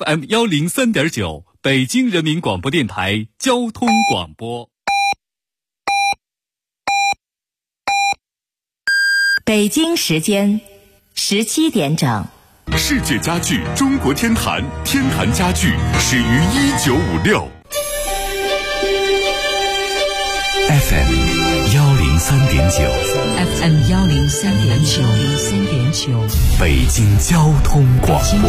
FM 103.9，北京人民广播电台交通广播。 北京时间17点整。 世界家具中国天坛，天坛家具始于1956。 FM 103.9， 北京交通广播，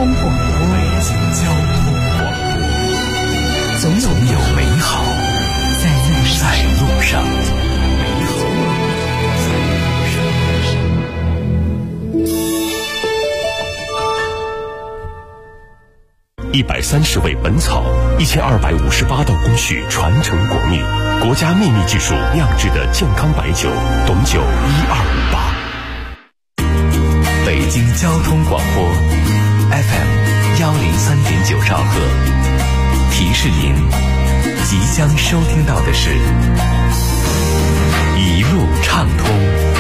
总有美好在路上。130味本草，1258道工序传承国秘，国家秘密技术酿制的健康白酒，董酒1258。北京交通广播 FM 103.9兆赫，提示您即将收听到的是一路畅通。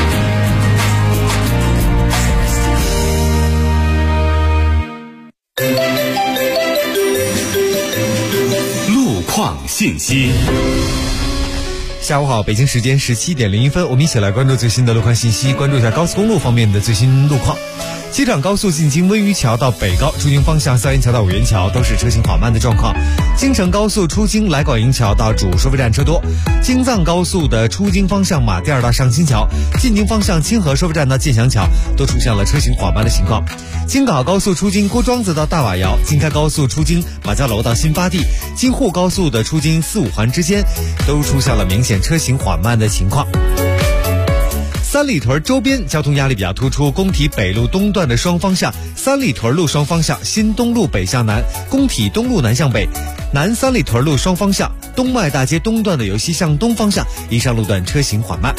信息。 下午好，北京时间17点01分，我们一起来关注最新的路况信息，关注一下高速公路方面的最新路况。机场高速进京温榆桥到北高出京方向三元桥到五元桥都是车行缓慢的状况。京承高速出京来广营桥到主收费站车多。京藏高速的出京方向马甸儿到上清桥，进京方向清河收费站到建祥桥都出现了车行缓慢的情况。京港澳高速出京郭庄子到大瓦窑，京开高速出京马家楼到新发地，京沪高速的出京四五环之间都出现了明显车行缓慢的情况。三里屯周边交通压力比较突出，工体北路东段的双方向，三里屯路双方向，新东路北向南，工体东路南向北，南三里屯路双方向，东麦大街东段的由西向东方向，以上路段车行缓慢。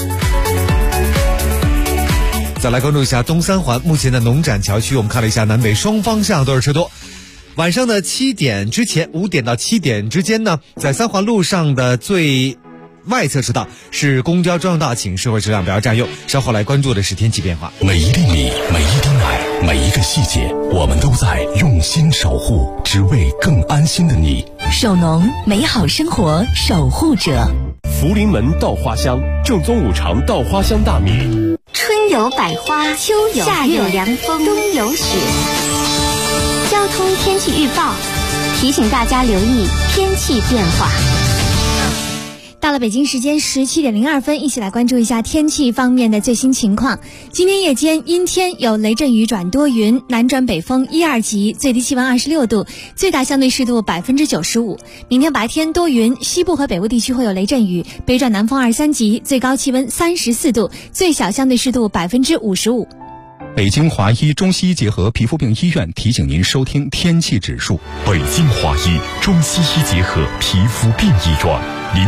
再来关注一下东三环，目前的农展桥区我们看了一下，南北双方向都是车多。晚上的7点之前，5点到7点之间呢，在三环路上的最外侧车道是公交专用道，请社会车辆不要占用。稍后来关注的是天气变化。 每一粒米，每一滴奶，每一个细节，我们都在用心守护，只为更安心的你。 守农，美好生活守护者。 福临门稻花香，正宗五常稻花香大米。 春有百花，秋有夏有凉风，冬有雪。交通天气预报提醒大家留意天气变化。 到了北京时间17点02分，一起来关注一下天气方面的最新情况。今天夜间阴天，有雷阵雨转多云，南转北风1、2级，最低气温26度，最大相对湿度95%。明天白天多云，西部和北部地区会有雷阵雨，北转南风2、3级，最高气温34度，最小相对湿度55%。 北京华医中西医结合皮肤病医院提醒您收听天气指数。 北京华医中西医结合皮肤病医院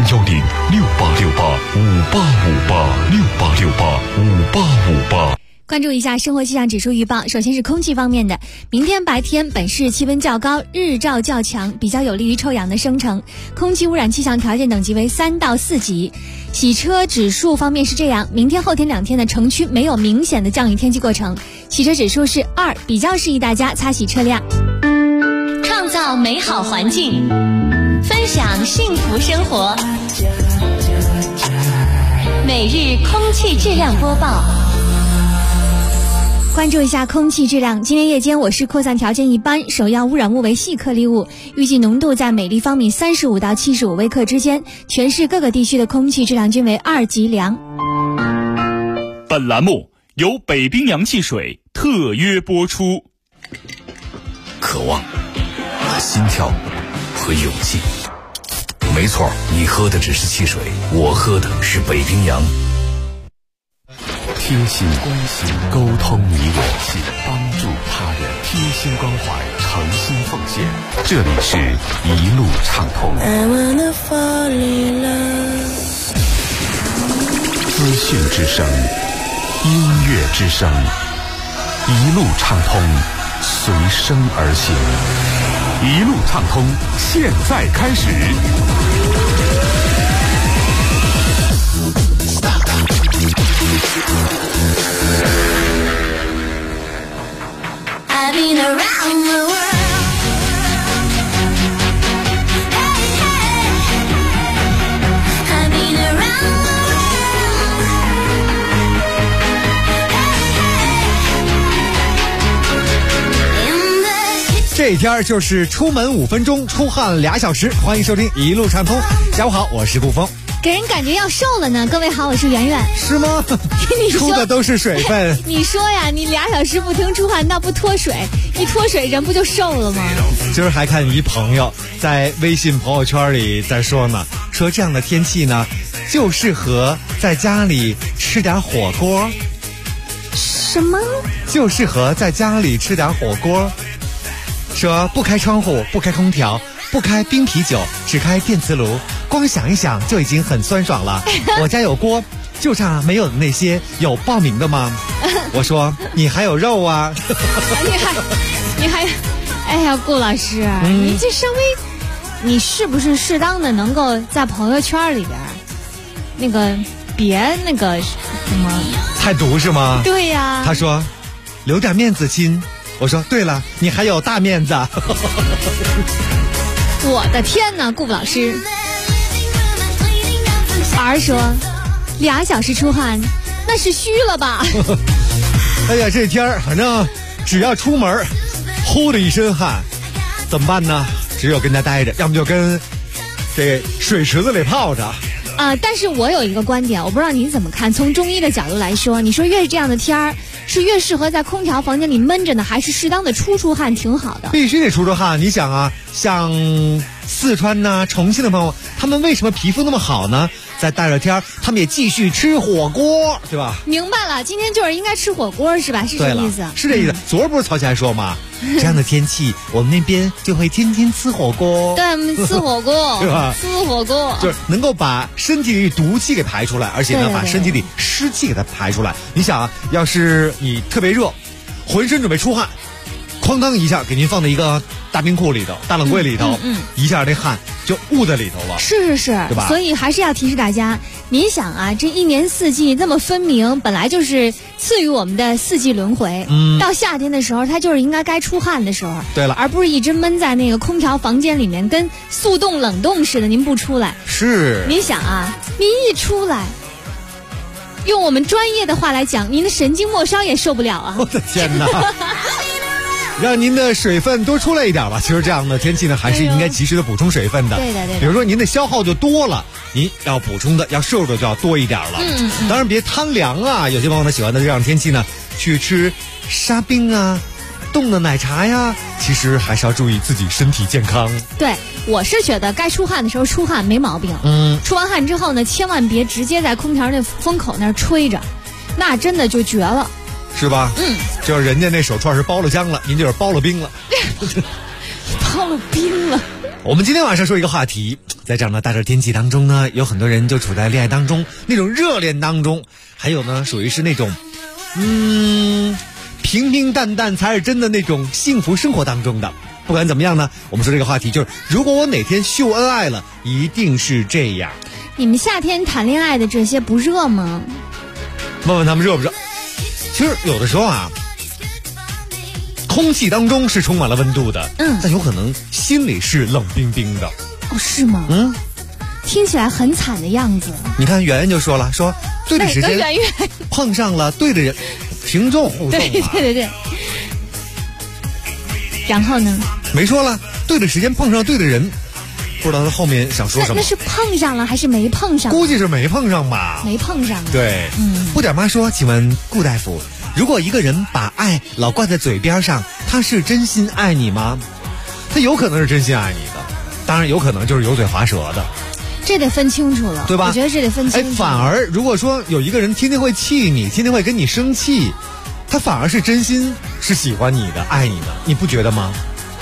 ，0106868585858，68685858。 关注一下生活气象指数预报。首先是空气方面的，明天白天本市气温较高，日照较强，比较有利于臭氧的生成，空气污染气象条件等级为3到4级。洗车指数方面是这样，明天后天2天的城区没有明显的降雨天气过程，洗车指数是2，比较适宜大家擦洗车辆。 创造美好环境，分享幸福生活，每日空气质量播报。 关注一下空气质量，今天夜间我市扩散条件一般，首要污染物为细颗粒物，预计浓度在每立方米35到75微克之间，全市各个地区的空气质量均为2级良。 本栏目由北冰洋汽水特约播出。 渴望和心跳和勇气，没错，你喝的只是汽水，我喝的是北冰洋。贴心关心，沟通你我心，帮助他人，贴心关怀，诚心奉献。这里是一路畅通。资讯之声，音乐之声，一路畅通，随声而行。 一路畅通，现在开始。 I've been around the world 这天就是出门5分钟，出汗2小时。欢迎收听一路畅通。下午好，我是顾峰。 给人感觉要瘦了呢。各位好，我是圆圆。 是吗？ 你出的都是水分。 你说呀，你2小时不停出汗，那不脱水？一脱水人不就瘦了吗？ 今儿还看一朋友在微信朋友圈里在说呢，说这样的天气呢，就适合在家里吃点火锅。 什么？ 就适合在家里吃点火锅。说不开窗户，不开空调，不开冰啤酒，只开电磁炉，光想一想就已经很酸爽了。我家有锅，就差没有的那些有报名的吗？我说你还有肉啊。 你还，哎呀，顾老师，你这稍微，你是不是适当的能够在朋友圈里边，别那个什么太毒是吗？ 对呀。 他说留点面子亲。我说对了，你还有大面子。 我的天哪，顾老师。儿说2小时出汗，那是虚了吧？ 哎呀，这天儿反正只要出门，呼的一身汗，怎么办呢？只有跟家待着，要么就跟这水池子里泡着。 但是我有一个观点，我不知道您怎么看。从中医的角度来说，你说越是这样的天儿，是越适合在空调房间里闷着呢，还是适当的出汗挺好的？ 必须得出汗。你想啊，像四川呐、重庆的朋友，他们为什么皮肤那么好呢？在大热天，他们也继续吃火锅，对吧？ 明白了，今天就是应该吃火锅是吧？是这意思？ 是这意思。昨儿不是曹起来说吗？这样的天气，我们那边就会天天吃火锅。 对，我们吃火锅， 对吧？ 吃火锅就是能够把身体里毒气给排出来，而且呢，把身体里湿气给它排出来。你想啊，要是你特别热，浑身准备出汗，哐当一下给您放在一个大冰库里头、大冷柜里头，一下这汗就捂在里头了。 是，对吧？ 所以还是要提示大家，您想啊，这一年四季这么分明，本来就是赐予我们的4季轮回。到夏天的时候，它就是应该该出汗的时候。 对了， 而不是一直闷在那个空调房间里面，跟速冻冷冻似的。您不出来， 是。 您想啊，您一出来，用我们专业的话来讲，您的神经末梢也受不了啊！ 我的天哪！让您的水分多出来一点吧。其实这样的天气呢，还是应该及时的补充水分的。 对的。 比如说您的消耗就多了，您要补充的、要摄入的就要多一点了。当然别贪凉啊。有些朋友呢喜欢在这样的天气呢去吃沙冰啊、冻的奶茶呀，其实还是要注意自己身体健康。 对，我是觉得该出汗的时候出汗没毛病。出完汗之后呢，千万别直接在空调那风口那儿吹着，那真的就绝了。 是吧？就是人家那手串是包了浆了，您就是包了冰了。 包了冰了。 我们今天晚上说一个话题，在这样的大热天气当中呢，有很多人就处在恋爱当中，那种热恋当中，还有呢属于是那种平平淡淡才是真的那种幸福生活当中的。不管怎么样呢，我们说这个话题就是，如果我哪天秀恩爱了，一定是这样。 你们夏天谈恋爱的这些不热吗？ 问问他们热不热？其实有的时候啊，空气当中是充满了温度的，但有可能心里是冷冰冰的。 哦，是吗？听起来很惨的样子。 你看圆圆就说了，说对的时间圆圆碰上了对的人，平重互动嘛。 对。然后呢？ 没说了，对的时间碰上对的人，不知道他后面想说什么。 那是碰上了还是没碰上？ 估计是没碰上吧。 没碰上。 对，布点妈说，请问顾大夫，如果一个人把爱老挂在嘴边上，他是真心爱你吗？他有可能是真心爱你的，当然有可能就是油嘴滑舌的。 这得分清楚了， 对吧？ 我觉得这得分清楚。 反而如果说有一个人天天会气你，天天会跟你生气，他反而是真心是喜欢你的、爱你的，你不觉得吗？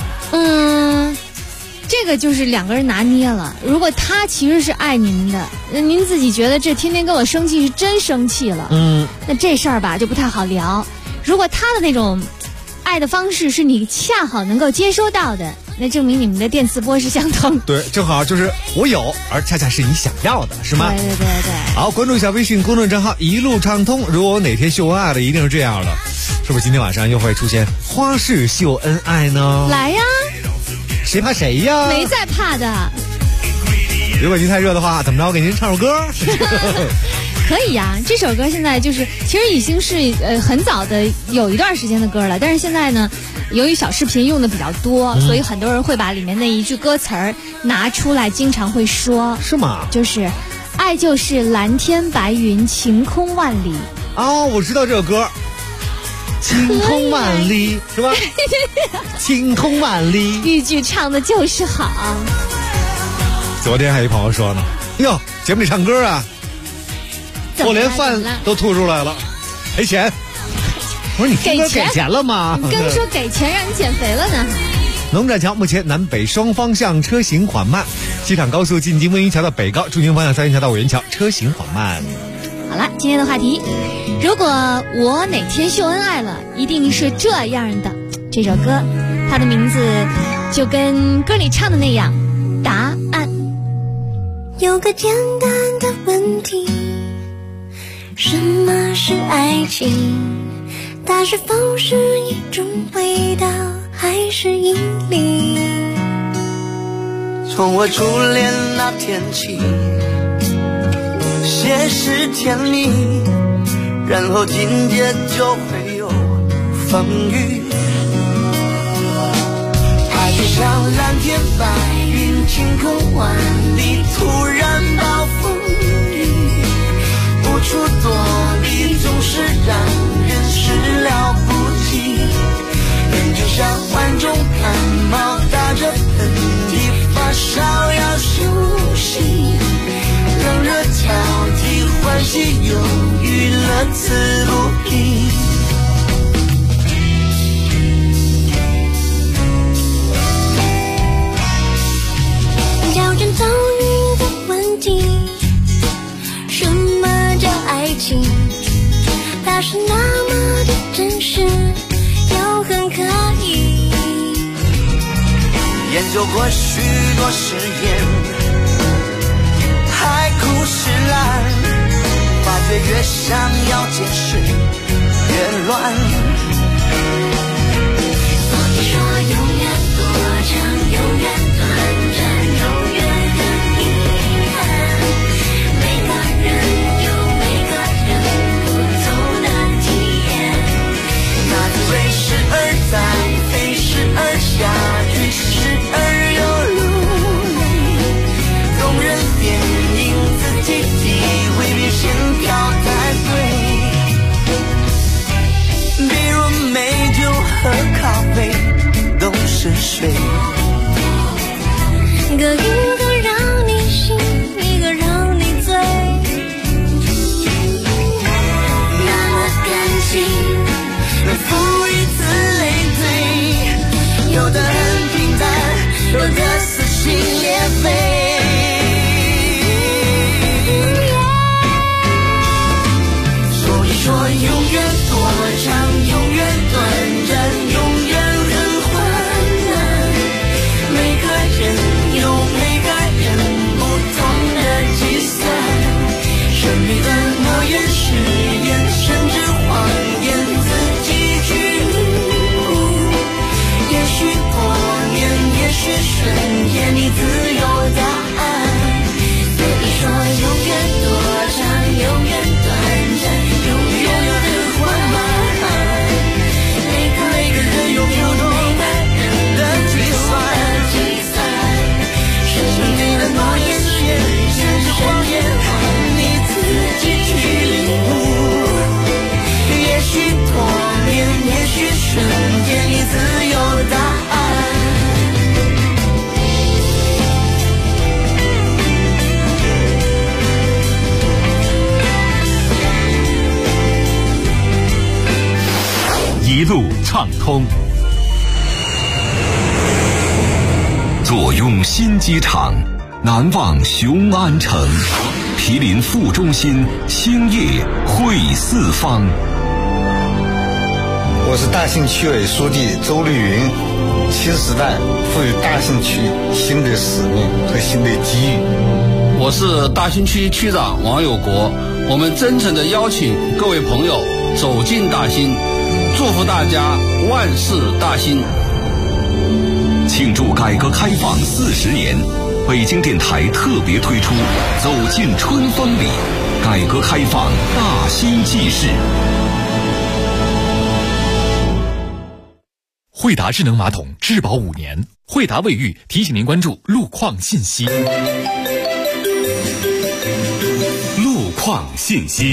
这个就是2个人拿捏了。如果他其实是爱您的，您自己觉得这天天跟我生气是真生气了，那这事儿吧就不太好聊。如果他的那种爱的方式是你恰好能够接收到的，那证明你们的电磁波是相通。 对，正好就是我有，而恰恰是你想要的，是吗？ 对。 好，关注一下微信公众账号一路畅通。如果我哪天秀恩爱的，一定是这样的，是不是今天晚上又会出现花式秀恩爱呢？ 来呀！ 谁怕谁呀？ 没在怕的。 如果您太热的话，怎么着？我给您唱首歌。 可以呀，这首歌现在就是其实已经是很早的有一段时间的歌了，但是现在呢， 由于小视频用的比较多，所以很多人会把里面那一句歌词儿拿出来，经常会说。 是吗？ 就是爱就是蓝天白云，晴空万里。 哦，我知道这首歌。晴空万里是吧？晴空万里， 豫剧唱的就是好。 昨天还有朋友说呢，哟，节目里唱歌啊，我连饭都吐出来了，赔钱。我说你听歌给钱了吗？ 你刚说给钱让你减肥了呢。 农展桥目前南北双方向车行缓慢，机场高速进京温榆桥到北高，中京方向三元桥到五元桥车行缓慢。 好了，今天的话题，如果我哪天秀恩爱了，一定是这样的。这首歌，它的名字就跟歌里唱的那样，答案。 有个简单的问题，什么是爱情？它是否是一种味道，还是引力？ 从我初恋那天起，先是甜蜜，然后紧接就会有风雨。爱就像蓝天白云，晴空万里，突然暴风雨，无处躲避，总是让人始料不及。人就像患重感冒，打着喷嚏，发烧要休息，冷热交替，欢喜忧郁，乐此不疲。 挑战遭遇的问题，什么叫爱情？它是那么的真实，又很可疑。 研究过许多实验，海枯石烂，发觉越想要解释越乱。 所以说永远多长，永远短暂，永远很遗憾。每个人有每个人不同的体验， 那滋味时而在，飞时而下，去时而又流泪。动人电影自己体会，比线条太对。比如美酒和咖啡都是水， 一个让你醒，一个让你醉。 那么感情能赋予此类推，有的很平淡，有的撕心裂肺。所以说永远多长，永远短暂，永远很患难。每个人有每个人不同的计算，神秘的诺言誓言，甚至谎言，自己去领悟。也许多年，也许瞬间，你自有答案。所以说永远多长，永远短暂，永远很缓慢。每个人有不同的计算，神秘的诺言誓言，甚至谎言，你自己去领悟。也许多年，也许瞬间，你自有答案。 一路畅通。坐拥新机场，难忘雄安城，毗邻副中心，兴业汇四方。 我是大兴区委书记周绿云。新时代赋予大兴区新的使命和新的机遇。 我是大兴区区长王有国。我们真诚地邀请各位朋友走进大兴，祝福大家万事大兴。 庆祝改革开放40年，北京电台特别推出《走进春风里》，改革开放大兴纪事。 惠达智能马桶质保5年。惠达卫浴提醒您关注路况信息。 路况信息。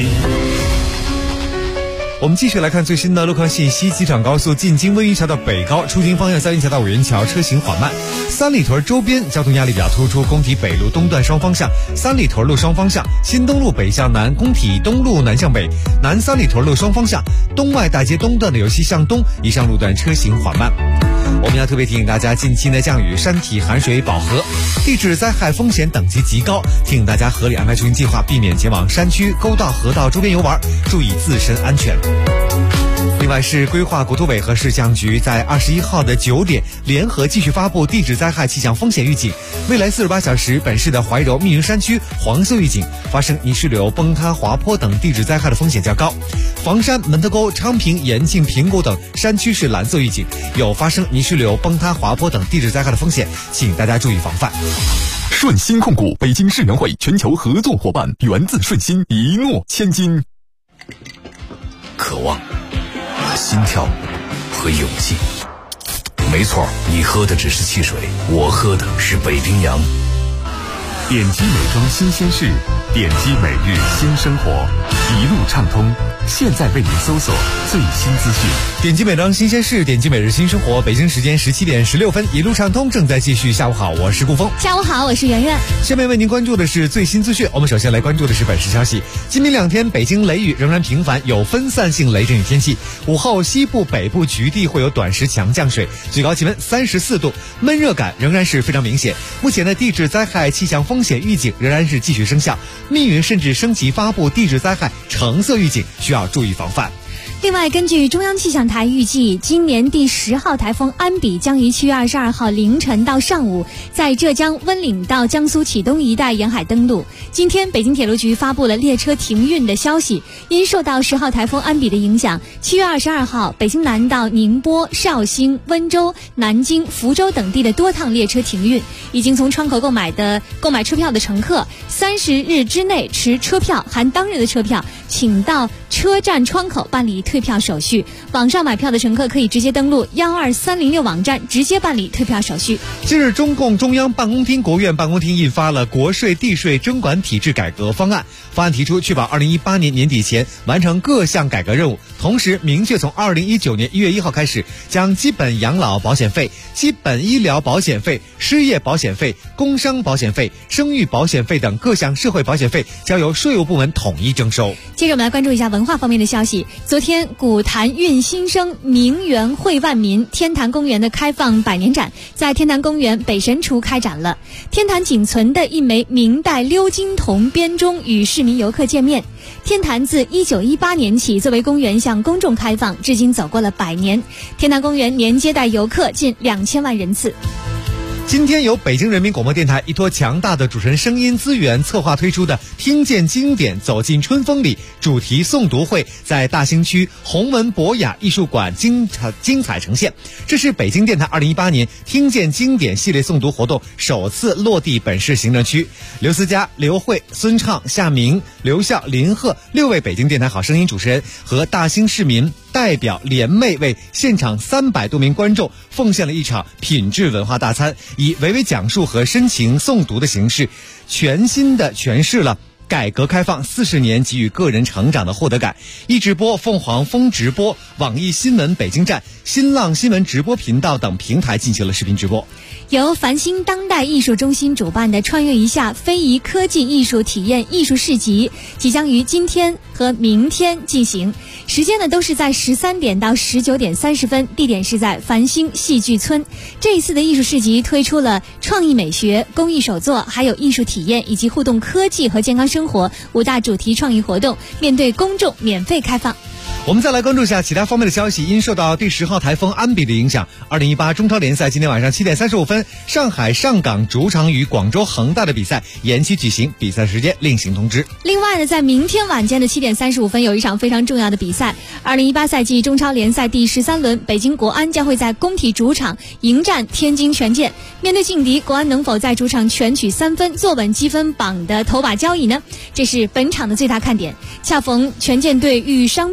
我们继续来看最新的路况信息。机场高速进京温榆桥到北高出京方向三元桥到五元桥车行缓慢，三里屯周边交通压力比较突出，工体北路东段双方向，三里屯路双方向，新东路北向南，工体东路南向北，南三里屯路双方向，东外大街东段的由西向东，以上路段车行缓慢。我们要特别提醒大家，近期的降雨，山体含水饱和，地质灾害风险等级极高，提醒大家合理安排出行计划，避免前往山区、沟道、河道周边游玩，注意自身安全。另外，市规划、国土委和市气象局在21号的9点联合继续发布地质灾害气象风险预警。未来48小时，本市的怀柔、密云山区黄色预警，发生泥石流、崩塌、滑坡等地质灾害的风险较高。房山、门头沟、昌平、延庆、平谷等山区是蓝色预警，有发生泥石流、崩塌、滑坡等地质灾害的风险，请大家注意防范。 顺鑫控股北京世园会全球合作伙伴，源自顺鑫，一诺千金。 渴望、心跳和勇气。没错，你喝的只是汽水，我喝的是北冰洋。 点击美妆新鲜事，点击每日新生活，一路畅通。现在为您搜索最新资讯。 点击美妆新鲜事，点击每日新生活。北京时间17点16分，一路畅通正在继续。下午好，我是顾峰。 下午好，我是圆圆。 下面为您关注的是最新资讯。我们首先来关注的是本市消息。今明2天，北京雷雨仍然频繁，有分散性雷阵雨天气。午后西部、北部局地会有短时强降水，最高气温34度，闷热感仍然是非常明显。目前的地质灾害气象风险预警仍然是继续生效，密云甚至升级发布地质灾害橙色预警，需要注意防范。 另外，根据中央气象台预计，今年第10号台风安比将于7月22号凌晨到上午在浙江温岭到江苏启东一带沿海登陆。今天，北京铁路局发布了列车停运的消息，因受到10号台风安比的影响，7月22号北京南到宁波、绍兴、温州、南京、福州等地的多趟列车停运。已经从窗口购买车票的乘客，30日之内持车票含当日的车票，请到车站窗口办理退票手续。网上买票的乘客可以直接登录12306网站直接办理退票手续。 近日，中共中央办公厅、国务院办公厅印发了国税地税征管体制改革方案。方案提出，确保2018年年底前完成各项改革任务，同时明确从2019年1月1号开始，将基本养老保险费、基本医疗保险费、失业保险费、工伤保险费、生育保险费等各项社会保险费交由税务部门统一征收。 接着我们来关注一下文化方面的消息。昨天，古坛韵新生，名园会万民天坛公园的开放100年展在天坛公园北神厨开展了。天坛仅存的一枚明代鎏金铜编钟与市民游客见面。天坛自1918年起作为公园向公众开放，至今走过了100年。天坛公园年接待游客近2000万人次。 今天由北京人民广播电台依托强大的主持人声音资源策划推出的听见经典走进春风里主题诵读会在大兴区弘文博雅艺术馆精彩呈现。这是北京电台2018年听见经典系列诵读活动首次落地本市行政区。刘思佳、刘慧、孙畅、夏明、刘笑、林鹤6位北京电台好声音主持人和大兴市民代表联袂为现场300多名观众奉献了一场品质文化大餐，以娓娓讲述和深情诵读的形式，全新的诠释了改革开放40年给予个人成长的获得感。一直播、凤凰风直播、网易新闻北京站、新浪新闻直播频道等平台进行了视频直播。 由繁星当代艺术中心主办的穿越一下非遗科技艺术体验艺术市集即将于今天和明天进行，时间呢都是在13点到19点30分，地点是在繁星戏剧村。这一次的艺术市集推出了创意美学、工艺手作，还有艺术体验以及互动科技和健康生活5大主题创意活动，面对公众免费开放。 我们再来关注一下其他方面的消息。因受到第10号台风安比的影响，2018中超联赛今天晚上7点35分，上海上港主场与广州恒大的比赛延期举行，比赛时间另行通知。 另外呢，在明天晚间的7点35分有一场非常重要的比赛，2018赛季中超联赛第13轮，北京国安将会在工体主场迎战天津权健。面对劲敌，国安能否在主场全取3分，坐稳积分榜的头把交椅呢？这是本场的最大看点。恰逢权健队遇伤病，国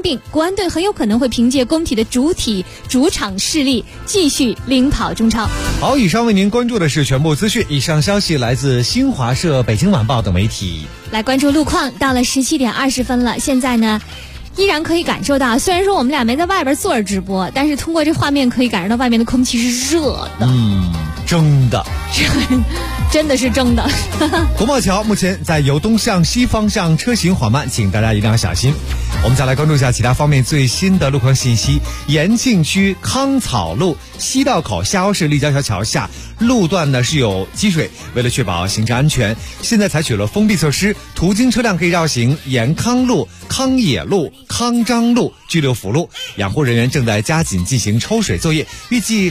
安队很有可能会凭借工体的主场势力继续领跑中超。 好，以上为您关注的是全部资讯，以上消息来自新华社、北京晚报等媒体。 来关注路况，到了17点20分了，现在呢依然可以感受到，虽然说我们俩没在外边坐着直播，但是通过这画面可以感受到外面的空气是热的， 蒸的， 真的是蒸的。 国贸桥目前在由东向西方向车行缓慢，请大家一定要小心。我们再来关注一下其他方面最新的路况信息。延庆区康草路西道口下凹市立交桥桥下路段呢是有积水，为了确保行车安全，现在采取了封闭措施，途经车辆可以绕行沿康路、康野路、康张路、巨六福路。养护人员正在加紧进行抽水作业，预计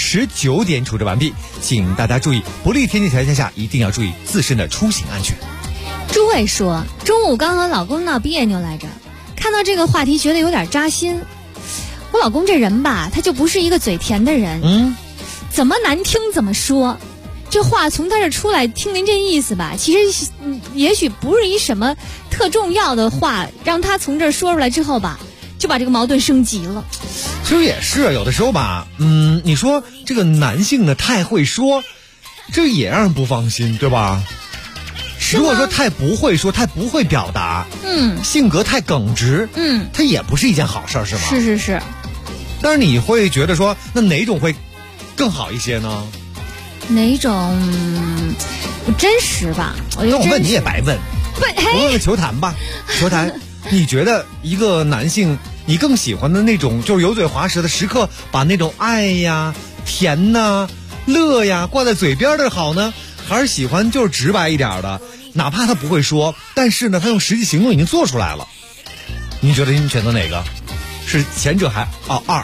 19点处置完毕。请大家注意，不利天气条件下一定要注意自身的出行安全。 诸位说，中午刚和老公闹别扭来着，看到这个话题觉得有点扎心。我老公这人吧，他就不是一个嘴甜的人，怎么难听怎么说。这话从他这出来，听您这意思吧，其实也许不是一什么特重要的话，让他从这儿说出来之后吧，就把这个矛盾升级了。 其实也是有的时候吧，你说这个男性呢太会说，这也让人不放心，对吧？如果说太不会说，太不会表达，性格太耿直，他也不是一件好事，是吗？ 是。 但是你会觉得说，那哪种会更好一些呢？ 哪种真实吧？ 那我问你也白问，我问问球坛吧。球坛，你觉得一个男性，你更喜欢的那种就是油嘴滑舌的，时刻把那种爱呀、甜呐、乐呀挂在嘴边的好呢，还是喜欢就是直白一点的，哪怕他不会说，但是呢他用实际行动已经做出来了？你觉得你选择哪个？是前者还二？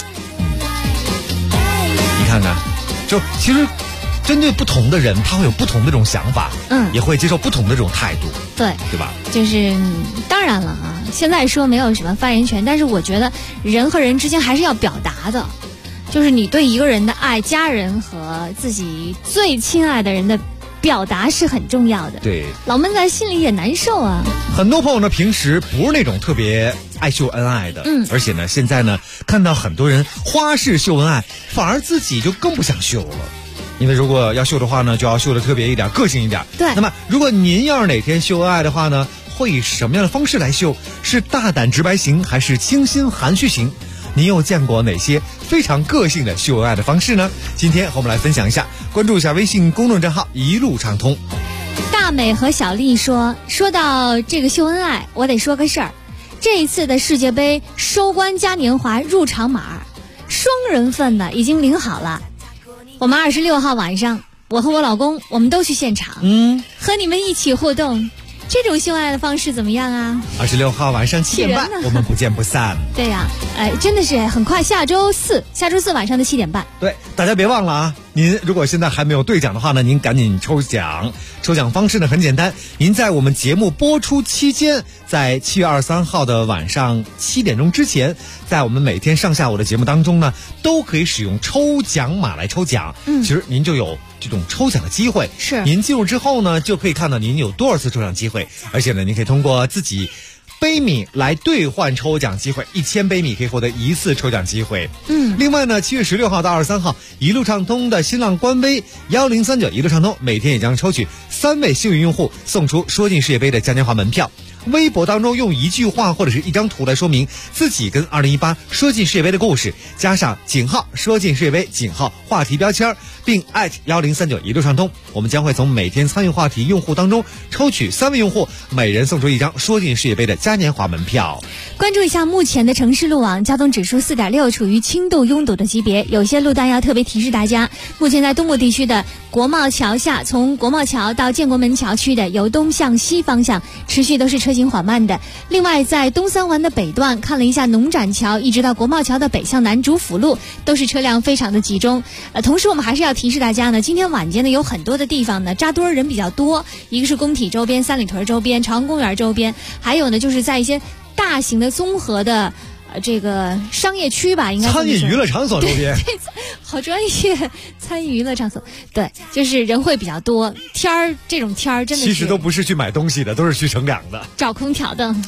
你看看，就其实针对不同的人，他会有不同的这种想法，也会接受不同的这种态度，对吧？ 就是当然了啊，现在说没有什么发言权，但是我觉得人和人之间还是要表达的，就是你对一个人的爱，家人和自己最亲爱的人的表达是很重要的。 对， 老闷在心里也难受啊。 很多朋友呢，平时不是那种特别爱秀恩爱的，而且呢，现在呢，看到很多人花式秀恩爱，反而自己就更不想秀了。因为如果要秀的话呢，就要秀的特别一点，个性一点。 对。 那么，如果您要是哪天秀恩爱的话呢，会以什么样的方式来秀？是大胆直白型，还是清新含蓄型？您又见过哪些非常个性的秀恩爱的方式呢？今天和我们来分享一下，关注一下微信公众账号一路畅通。 大美和小丽说到这个秀恩爱，我得说个事儿。这一次的世界杯收官嘉年华入场码，双人份的已经领好了。我们26号晚上，我和我老公我们都去现场，和你们一起互动。这种秀爱的方式怎么样啊 ？26号晚上7点半，我们不见不散。 对呀，真的是很快，下周四晚上的7点半。 对，大家别忘了啊！您如果现在还没有兑奖的话呢，您赶紧抽奖。抽奖方式呢很简单，您在我们节目播出期间，在7月23号的晚上7点钟之前，在我们每天上下午的节目当中呢，都可以使用抽奖码来抽奖。其实您就有这种抽奖的机会。 是。 您进入之后呢，就可以看到您有多少次抽奖机会，而且呢，您可以通过自己杯米来兑换抽奖机会，1000杯米可以获得1次抽奖机会。另外呢，7月16号到23号，一路畅通的新浪官微1039一路畅通，每天也将抽取3位幸运用户，送出说进世界杯的嘉年华门票。微博当中用一句话或者是一张图来说明自己跟2018说进世界杯的故事，加上井号说进世界杯井号话题标签，并@1039一路畅通。我们将会从每天参与话题用户当中抽取3位用户，每人送出一张说进世界杯的嘉年华门票。 关注一下目前的城市路网，交通指数4.6，处于轻度拥堵的级别，有些路段要特别提示大家。目前在东部地区的国贸桥下，从国贸桥到建国门桥区的由东向西方向持续都是车行缓慢的。另外在东三环的北段，看了一下农展桥一直到国贸桥的北向南主辅路，都是车辆非常的集中。同时我们还是要提示大家呢，今天晚间呢有很多的地方呢扎堆人比较多，一个是工体周边、三里屯周边、朝阳公园周边，还有呢就是在一些大型的综合的这个商业区吧，应该餐饮娱乐场所周边。 对，好专业，餐饮娱乐场所，对，就是人会比较多。这种天儿真的是其实都不是去买东西的，都是去乘凉的， 找空调的。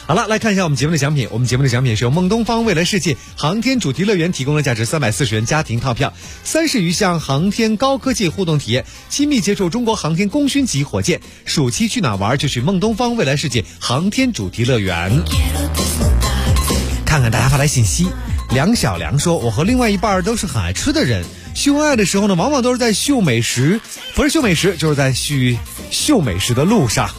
好了，来看一下我们节目的奖品。我们节目的奖品是由梦东方未来世界航天主题乐园提供了价值340元家庭套票，30余项航天高科技互动体验，亲密接触中国航天功勋级火箭。暑期去哪玩就去梦东方未来世界航天主题乐园。看看大家发来信息，梁小良说，我和另外一半都是很爱吃的人，秀恩爱的时候呢，往往都是在秀美食，不是秀美食就是在秀美食的路上。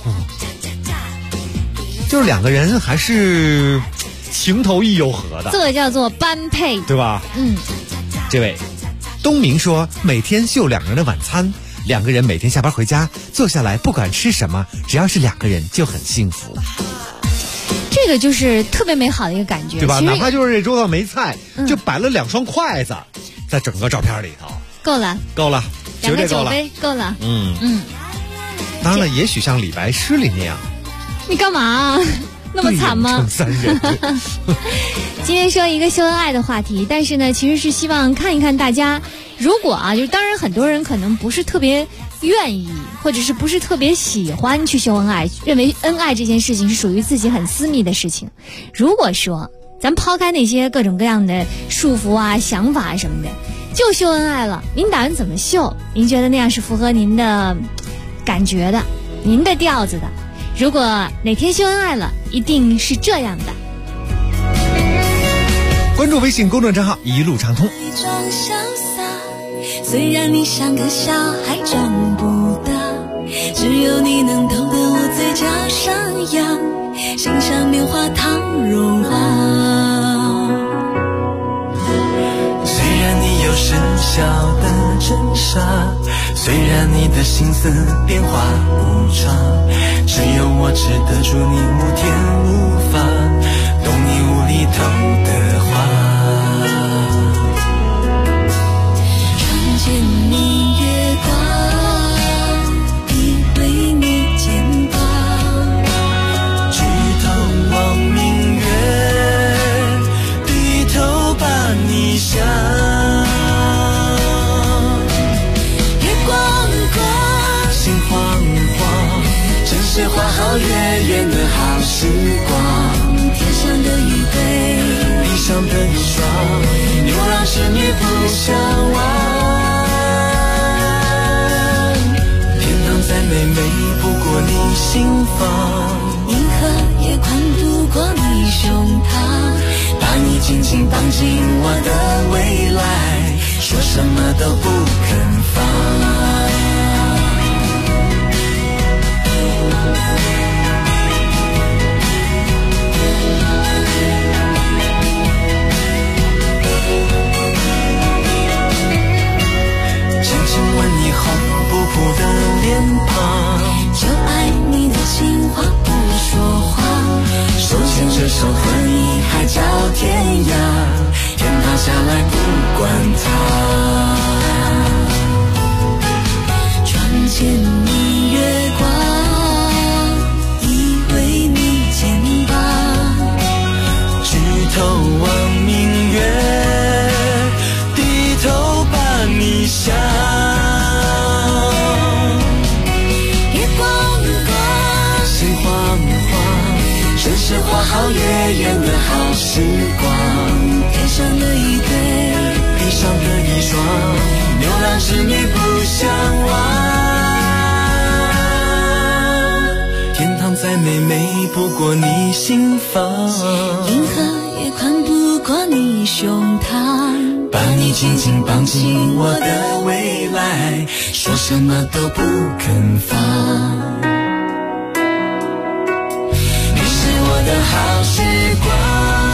就是两个人还是情投意又合的， 这个叫做般配， 对吧？这位东明说，每天秀两个人的晚餐，两个人每天下班回家坐下来，不管吃什么，只要是两个人就很幸福。 这个就是特别美好的一个感觉， 对吧？哪怕就是这桌上没菜，就摆了2双筷子，在整个照片里头， 够了， 绝对够了， 2个酒杯够了。 当然了，也许像李白诗里那样。 你干嘛那么惨吗？今天说一个秀恩爱的话题，但是呢，其实是希望看一看大家，如果就是当然很多人可能不是特别愿意，或者是不是特别喜欢去秀恩爱，认为恩爱这件事情是属于自己很私密的事情。如果说咱抛开那些各种各样的束缚啊、想法什么的，就秀恩爱了，您打算怎么秀？您觉得那样是符合您的感觉的、您的调子的？如果哪天秀恩爱了，一定是这样的。 关注微信公众账号一路畅通。 装潇洒，虽然你像个小孩长不大，只有你能懂得我嘴角上扬，欣赏棉花糖融化。 虽然你有生肖的真傻，虽然你的心思变化无常，只有我只得住你无天无法，懂你无厘头的话。 看见你月光，依偎你肩膀， 举头望明月，低头把你想。是花好月圆的好时光， 天上的一对， 地上的一双，牛郎织女不相忘。天堂再美美不过你心房， 银河也宽不过你胸膛， 把你紧紧绑进我的未来，说什么都不肯放。轻轻吻你红扑扑的脸庞， 就爱你的情话不说谎， 手牵着手和你海角天涯，天塌下来不管它。 撞见你月光，依偎你肩膀， 举头望明月，低头把你想。 月光光， 心慌慌，真是花好月圆的好时光。 天上的一对， 地上的一双，牛郎织女不相忘。天堂再美美不过你心房， 银河也宽不过你胸膛， 把你紧紧绑进我的未来，说什么都不肯放。你是我的好时光。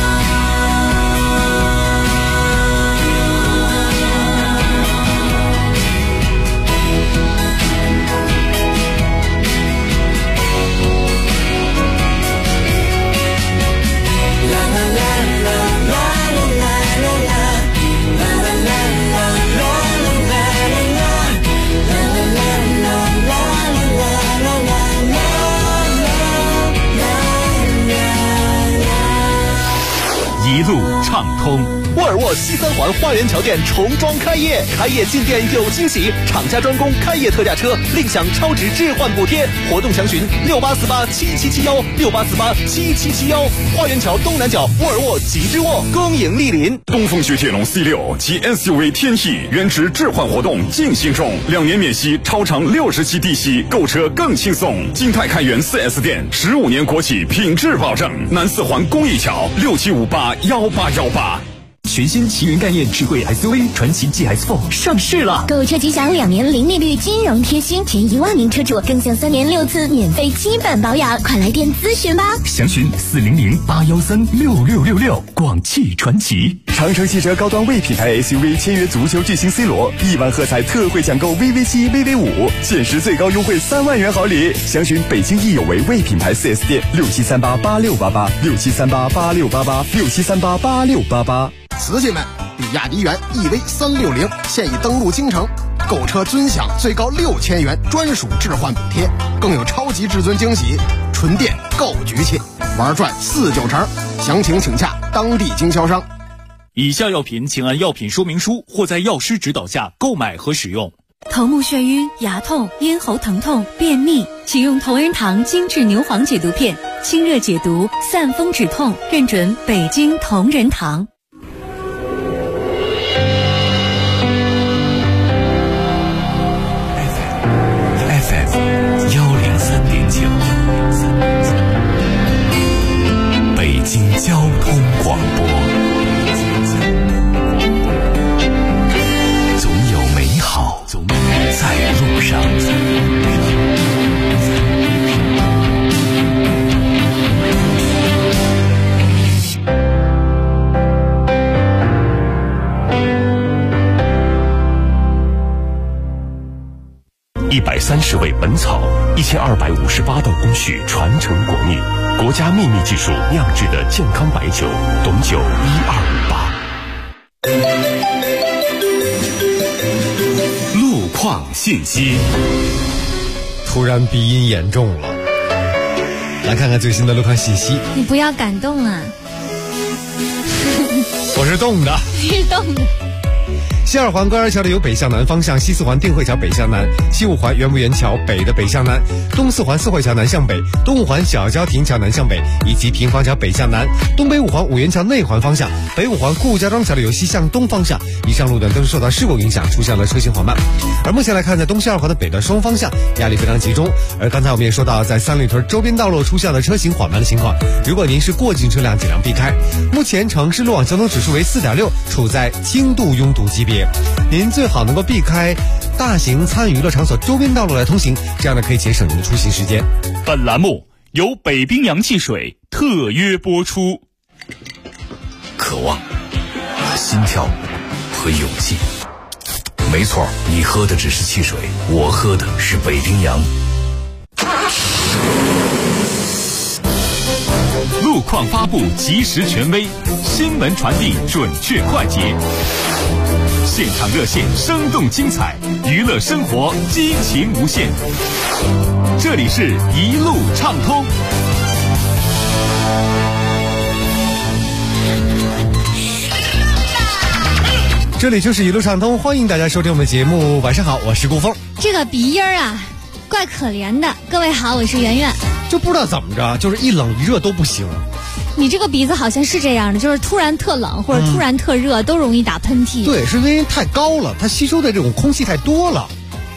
一路畅通， 沃尔沃西三环花园桥店重装开业，开业进店有惊喜，厂家专供开业特价车，另享超值置换补贴。活动详询68487771，68487771。花园桥东南角沃尔沃极致沃，恭迎莅临。 东风雪铁龙 C6 及 SUV 天翼原值置换活动进行中，2年免息，超长60期低息，购车更轻松。金泰开元 4S 店，15年国企品质保证。南四环公益桥67581818。 全新奇云概念智慧 SUV 传祺 GS4 上市了， 购车即享2年零利率金融贴心，前1万名车主更享3年6次免费基本保养，快来电咨询吧。 详询400-813-6666，广汽传祺。 长城汽车高端魏品牌 SUV 签约足球巨星 C 罗，1万喝彩特惠抢购 VV7、VV5，限时最高优惠3万元好礼。详询北京易有为魏品牌 4S 店，67388688，67388688，67388688。 瓷器们，比亚迪元 EV360现已登陆京城，购车尊享最高6000元专属置换补贴，更有超级至尊惊喜，纯电购局气，玩转49成。详情请洽当地经销商。 以下药品请按药品说明书或在药师指导下购买和使用。 头目眩晕、牙痛、咽喉疼痛、便秘，请用同仁堂精致牛黄解毒片，清热解毒，散风止痛，认准北京同仁堂。 北京交通广播，总有美好在路上。130味本草，1258道工序传承国秘，国家秘密技术酿制的健康白酒，董酒1258。 路况信息。 突然鼻音严重了，来看看最新的路况信息。 你不要感动啊！ 我是动的， 你是动的。 西2环官儿桥的由北向南方向，西4环定慧桥北向南，西5环元牧园桥北的北向南，东4环四惠桥南向北，东5环小郊亭桥南向北，以及平房桥北向南，东北5环五元桥内环方向，北5环顾家庄桥的由西向东方向，以上路段都是受到事故影响，出现了车行缓慢。而目前来看，在东西2环的北段双方向压力非常集中。而刚才我们也说到，在三里屯周边道路出现了车行缓慢的情况，如果您是过境车辆，尽量避开。目前城市路网交通指数为4.6，处在轻度拥堵级别。您最好能够避开大型餐饮娱乐场所周边道路来通行，这样呢可以节省您的出行时间。 本栏目由北冰洋汽水特约播出。 渴望、心跳和勇气，没错，你喝的只是汽水，我喝的是北冰洋。 路况发布及时权威，新闻传递准确快捷，现场热线生动精彩，娱乐生活激情无限。这里是一路畅通。 这里就是一路畅通，欢迎大家收听我们的节目。晚上好，我是顾峰。 这个鼻音啊，怪可怜的。各位好，我是圆圆。 就不知道怎么着，就是一冷一热都不行。 你这个鼻子好像是这样的，就是突然特冷或者突然特热，都容易打喷嚏。 对，是因为太高了，它吸收的这种空气太多了。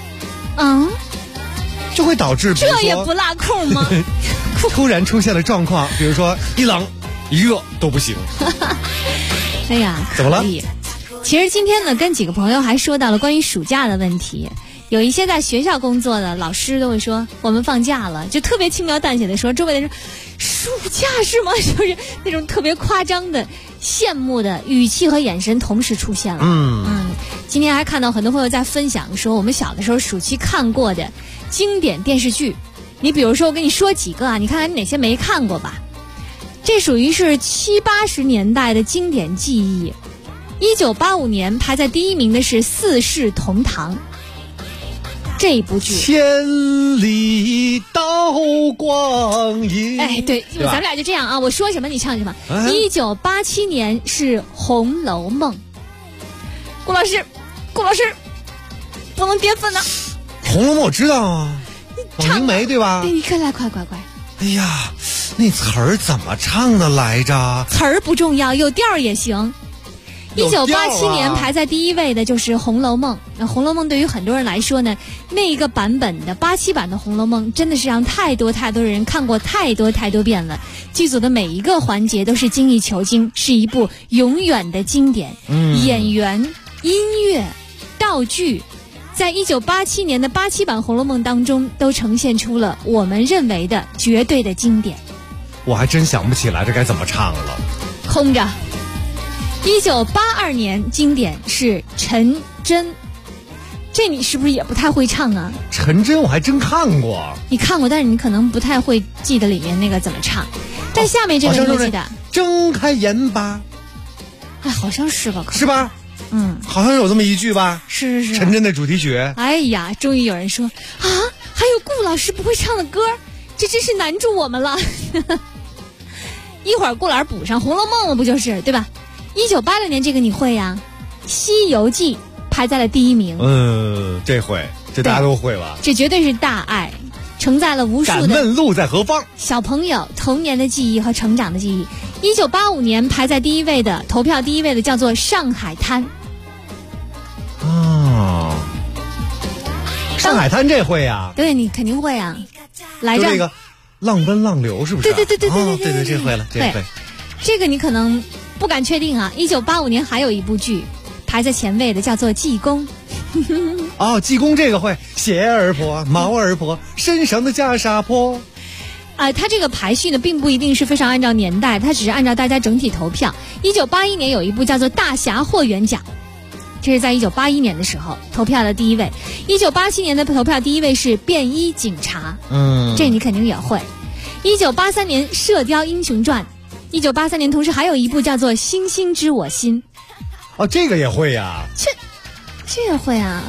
就会导致这也不落空吗？ 突然出现了状况，比如说一冷一热都不行。 哎呀， 怎么了？ 其实今天呢，跟几个朋友还说到了关于暑假的问题。有一些在学校工作的老师都会说我们放假了，就特别轻描淡写的说，周围的人暑假是吗？就是那种特别夸张的羡慕的语气和眼神同时出现了。今天还看到很多朋友在分享说我们小的时候暑期看过的经典电视剧。你比如说我跟你说几个啊，你看看你哪些没看过吧。这属于是70、80年代的经典记忆。1985年排在第1名的是《四世同堂》。 这一部剧。 千里刀光阴。 哎，对，咱们俩就这样啊，我说什么你唱什么。1987年是《红楼梦》。顾老师，不能跌份呢。 《红楼梦》我知道啊，枉凝眉对吧？ 对，你快来，快。 哎呀，那词儿怎么唱的来着？ 词儿不重要，有调儿也行。1987年排在第一位的就是《红楼梦》。那《红楼梦》对于很多人来说呢，那一个版本的87版的《红楼梦》真的是让太多人看过太多遍了。剧组的每一个环节都是精益求精，是一部永远的经典。演员、音乐、道具，在1987年的87版《红楼梦》当中都呈现出了我们认为的绝对的经典。 我还真想不起来这该怎么唱了。 空着。1982年经典是陈真，这你是不是也不太会唱啊？ 陈真我还真看过。 你看过，但是你可能不太会记得里面那个怎么唱。但下面这个你记得？ 睁开眼吧。 哎，好像是吧？ 是吧？好像有这么一句吧？ 是。 陈真的主题曲。 哎呀，终于有人说啊，还有顾老师不会唱的歌，这真是难住我们了。一会儿顾老师补上《红楼梦》了，不就是对吧？1986年这个你会呀，《西游记》排在了第一名。 这会，这大家都会吧？ 这绝对是大爱，承载了无数的。 敢问路在何方？ 小朋友童年的记忆和成长的记忆。1985年排在第一位的，投票第一位的叫做《上海滩》。 哦，上海滩这会呀？ 对，你肯定会啊。来着。 就那个浪奔浪流是不是？ 对， 对，这会了，这会。 这个你可能不敢确定啊。1985年还有一部剧排在前位的，叫做《济公》。 济公这个会，鞋儿破，毛儿破，身上的袈裟破。 它这个排序呢，并不一定是非常按照年代，它只是按照大家整体投票。1981年有一部叫做《大侠霍元甲》，这是在1981年的时候投票的第一位。1987年的投票第一位是《便衣警察》，这你肯定也会。1983年《射雕英雄传》，1983年同时还有一部叫做《星星知我心》。 这个也会呀？ 这也会啊？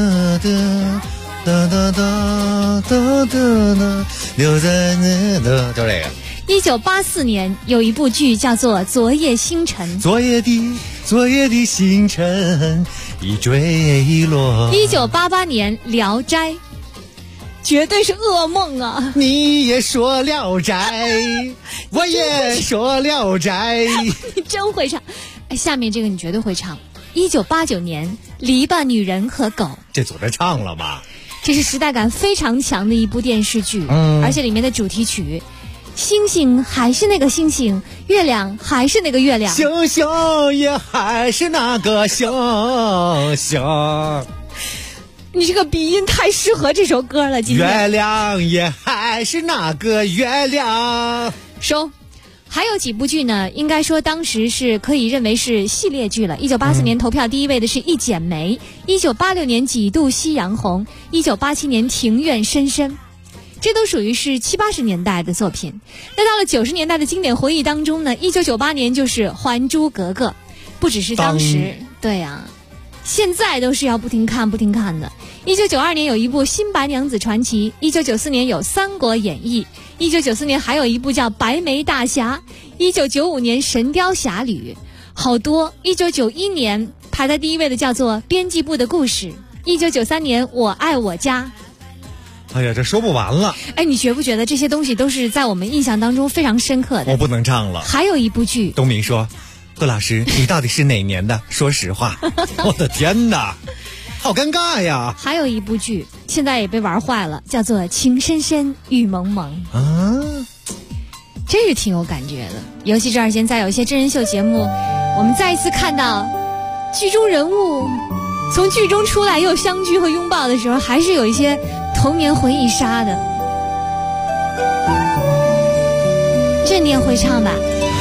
留在那的，就这个。 1984年有一部剧叫做《昨夜星辰》， 昨夜的星辰已坠落。 1988年《聊斋》，绝对是噩梦啊！ 你也说《聊斋》，我也说《聊斋》。 你真会唱！下面这个你绝对会唱。1989年《篱笆女人和狗》， 这组织唱了吗？ 这是时代感非常强的一部电视剧，而且里面的主题曲，星星还是那个星星，月亮还是那个月亮， 星星也还是那个星星。 你这个鼻音太适合这首歌了。 月亮也还是那个月亮。 收。还有几部剧呢，应该说当时是可以认为是系列剧了。1984年投票第一位的是《一剪梅》，1986年《几度夕阳红》，1987年《庭院深深》，这都属于是70、80年代的作品。那到了90年代的经典回忆当中呢，1998年就是《还珠格格》，不只是当时，对呀，现在都是要不停看的。1992年有一部《新白娘子传奇》，1994年有《三国演义》，1994年还有一部叫《白眉大侠》，1995年《神雕侠侣》，好多。1991年排在第一位的叫做《编辑部的故事》，1993年《我爱我家》。 哎呀，这说不完了。 你觉不觉得这些东西都是在我们印象当中非常深刻的？ 我不能唱了。 还有一部剧， 东明说：“顾老师，你到底是哪年的？说实话。”我的天哪！好尴尬呀！ 还有一部剧现在也被玩坏了，叫做《情深深雨蒙蒙》真是挺有感觉的。尤其这儿现在有一些真人秀节目，我们再一次看到剧中人物从剧中出来又相聚和拥抱的时候，还是有一些童年回忆杀的。这你也会唱吧？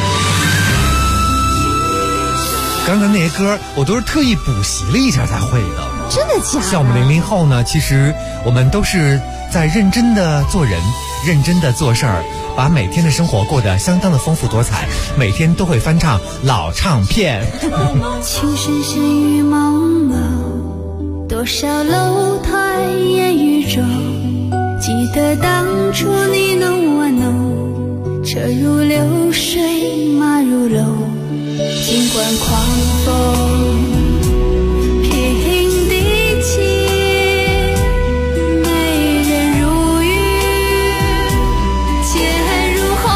刚才那些歌我都是特意补习了一下才会的。 真的假的？ 像我们00后呢，其实我们都是在认真的做人，认真的做事儿，把每天的生活过得相当的丰富多彩，每天都会翻唱老唱片。 情深深雨蒙蒙，多少楼台烟雨中，记得当初你侬我侬，车如流水马如龙，尽管狂风平地起，美人如玉剑如虹，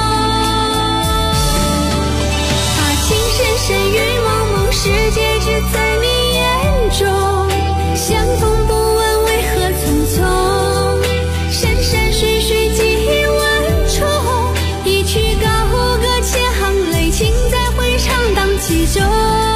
情深深雨蒙蒙，世界只在你眼中，相逢不问为何匆匆，山山水水几万重，一曲高歌千行泪，情在回肠荡气中。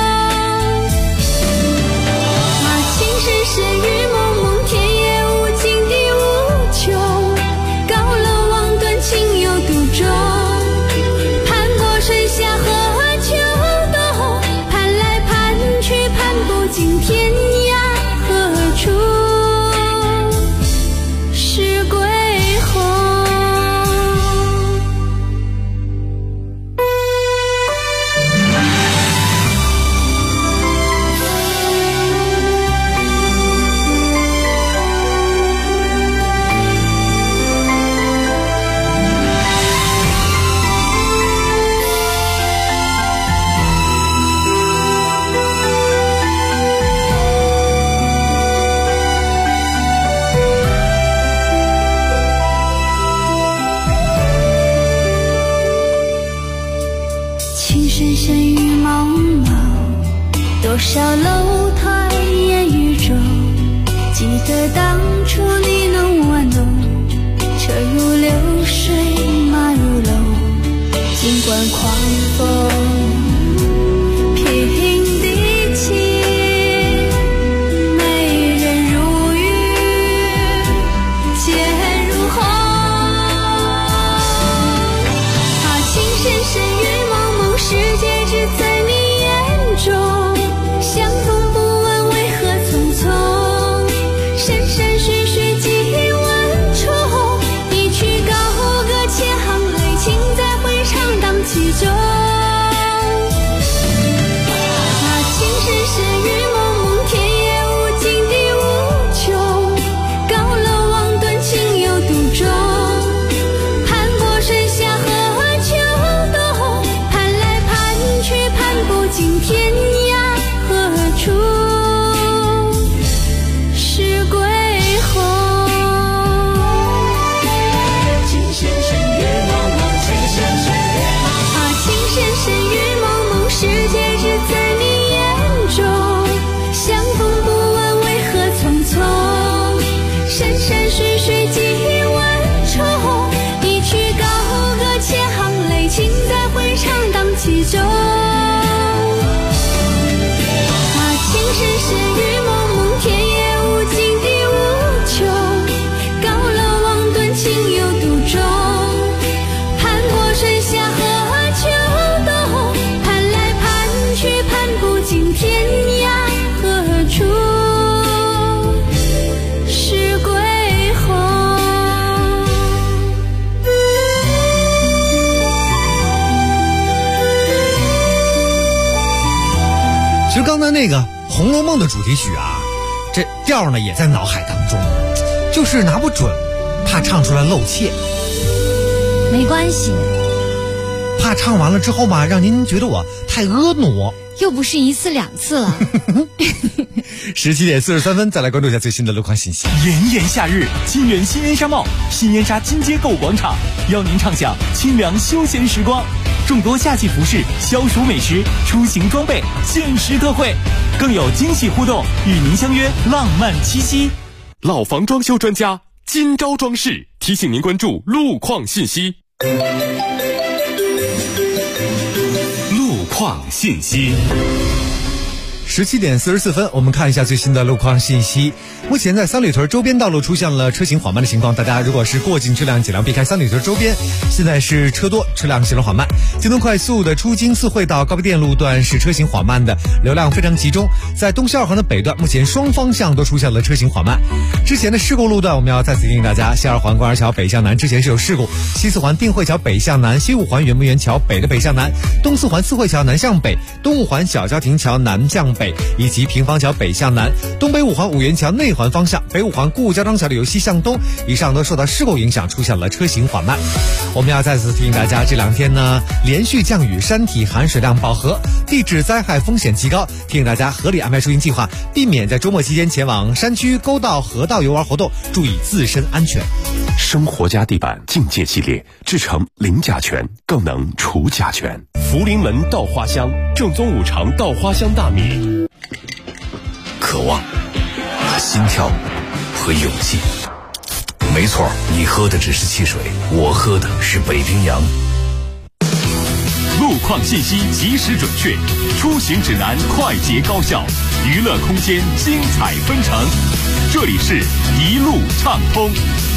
情深深雨蒙蒙，天也无尽地无穷，高楼望断情有独钟，攀过春夏和秋冬，攀来攀去攀不尽天涯何处是归鸿。情深深雨蒙蒙，多少楼台烟雨中，记得当初你侬我侬，车如流水马如龙，尽管狂风平地起，美人如玉剑如虹，情深深雨蒙蒙，世界只在你眼中，相逢不问为何匆匆，山山水水几万重，一曲高歌千行泪，情在回肠荡气中。情深深雨蒙蒙，天也无尽地无穷，高楼望断情有独钟，攀过春夏和秋冬，攀来攀去攀不尽天涯何处是归鸿。情深深雨蒙蒙，情深深雨蒙蒙，情深深雨蒙蒙，世界只在你眼中，相逢不问为何匆匆，山山水水几万重，一曲高歌千行泪，情在回肠荡气中。情深深雨蒙蒙，天也无尽地无穷，高楼望断情有独钟，攀过春夏和秋冬，攀来攀去攀不尽天涯何处是归鸿。 其实刚才那个《红楼梦》的主题曲啊，这调呢也在脑海当中，就是拿不准，怕唱出来露怯， 没关系， 怕唱完了之后嘛，让您觉得我太婀娜。 又不是一次两次了。 17:43，再来关注一下最新的路况信息。 炎炎夏日，金源新烟纱帽、新烟纱金街购物广场邀您畅享清凉休闲时光，众多夏季服饰、消暑美食、出行装备限时特惠，更有惊喜互动，与您相约浪漫七夕。 老房装修专家金招装饰提醒您关注路况信息。 路况信息。 17:44，我们看一下最新的路况信息。目前在三里屯周边道路出现了车行缓慢的情况，大家如果是过境车辆尽量避开三里屯周边。现在是车多，车辆行驶缓慢。京东快速的出京四惠到高碑店路段是车行缓慢的，流量非常集中。在东西二环的北段，目前双方向都出现了车行缓慢。之前的事故路段，我们要再次提醒大家，西二环官儿桥北向南之前是有事故，西四环定慧桥北向南，西五环圆明园桥北的北向南，东四环四惠桥南向北，东五环小家庭桥南向北。 北以及平房桥北向南，东北五环五元桥内环方向，北五环顾家庄桥的由西向东，以上都受到事故影响，出现了车行缓慢。我们要再次提醒大家，这2天呢连续降雨，山体含水量饱和，地质灾害风险极高，提醒大家合理安排出行计划，避免在周末期间前往山区、沟道、河道游玩活动，注意自身安全。 生活家地板境界系列制成零甲醛，更能除甲醛。福临门稻花香，正宗5常稻花香大米。 渴望、心跳和勇气。没错，你喝的只是汽水，我喝的是北冰洋。 路况信息及时准确，出行指南快捷高效，娱乐空间精彩纷呈。这里是一路畅通。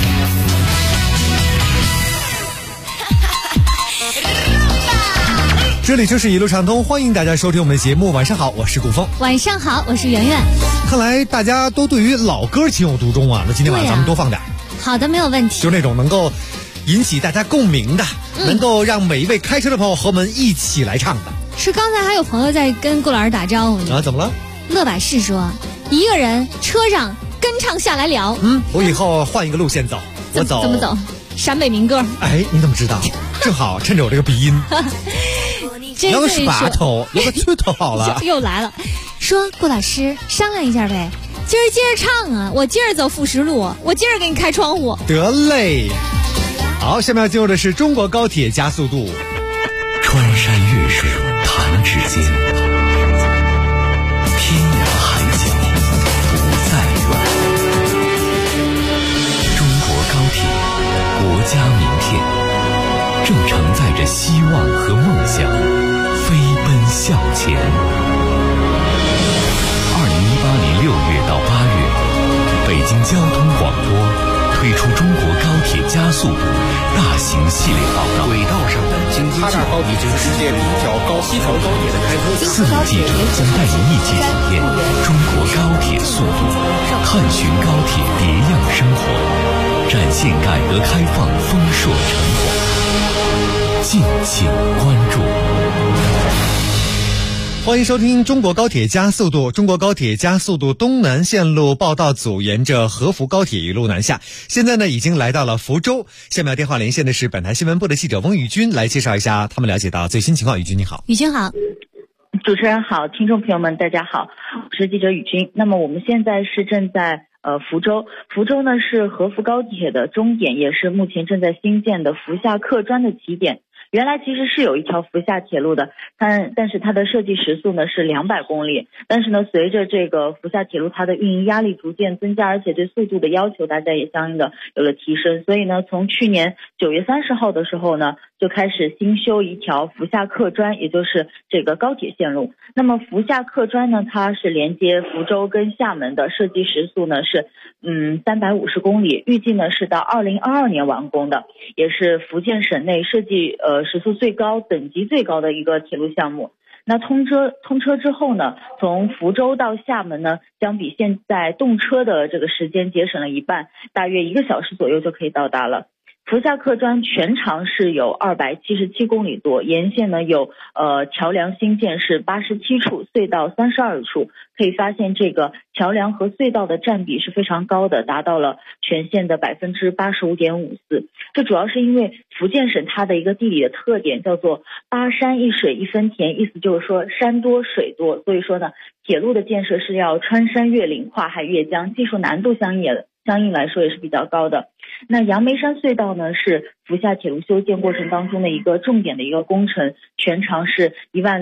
这里就是一路畅通，欢迎大家收听我们的节目。晚上好，我是古风。 晚上好，我是圆圆。 看来大家都对于老歌情有独钟啊，那今天晚上咱们多放点。 好的，没有问题。 就那种能够引起大家共鸣的，能够让每一位开车的朋友和我们一起来唱的。 是刚才还有朋友在跟顾老师打招呼呢。 啊，怎么了？ 乐百氏说，一个人车上跟唱下来了。 我以后换一个路线走，我走怎么走？陕北民歌。 哎，你怎么知道？正好趁着我这个鼻音。有个把头，有个吹头好了。 又来了，说顾老师商量一下呗，今儿接着唱啊，我接着走富实路，我接着给你开窗户。 得嘞。好，下面要进入的是中国高铁加速度。 穿山越水弹指间，天涯海角不再远。中国高铁，国家名片，正承载着希望和梦想，飞奔向前。2018年6月到8月，北京交通广播推出中国高铁加速度大型系列报道。 轨道上的京津冀高铁是世界第一条西条高铁的开通。 4路记者将带您一起体验中国高铁速度，探寻高铁别样生活，展现改革开放丰硕成果。敬请关注。 欢迎收听中国高铁加速度。中国高铁加速度东南线路报道组沿着合福高铁一路南下，现在呢已经来到了福州。下面要电话连线的是本台新闻部的记者翁宇军，来介绍一下他们了解到最新情况。宇军你好。 宇军好。 主持人好，听众朋友们大家好，我是记者宇军。那么我们现在是正在福州。福州呢是合福高铁的终点，也是目前正在兴建的福厦客专的起点。原来其实是有一条福厦铁路的，但是它的设计时速呢是200公里，但是呢随着这个福厦铁路它的运营压力逐渐增加，而且对速度的要求大家也相应的有了提升，所以呢从去年9月30号的时候呢就开始新修一条福厦客专，也就是这个高铁线路。那么福厦客专呢它是连接福州跟厦门的，设计时速呢是350公里，预计呢是到2022年完工的，也是福建省内设计时速最高、等级最高的一个铁路项目。那通车之后呢，从福州到厦门呢，将比现在动车的这个时间节省了一半，大约1个小时左右就可以到达了。福厦客专全长是有277公里多，沿线呢有桥梁新建是87处，隧道32处，可以发现这个桥梁和隧道的占比是非常高的，达到了全线的85.54%。这主要是因为福建省它的一个地理的特点叫做8山1水1分田，意思就是说山多水多，所以说呢铁路的建设是要穿山越岭、跨海越江，技术难度相应来说也是比较高的。那杨梅山隧道呢是福厦铁路修建过程当中的一个重点的一个工程，全长是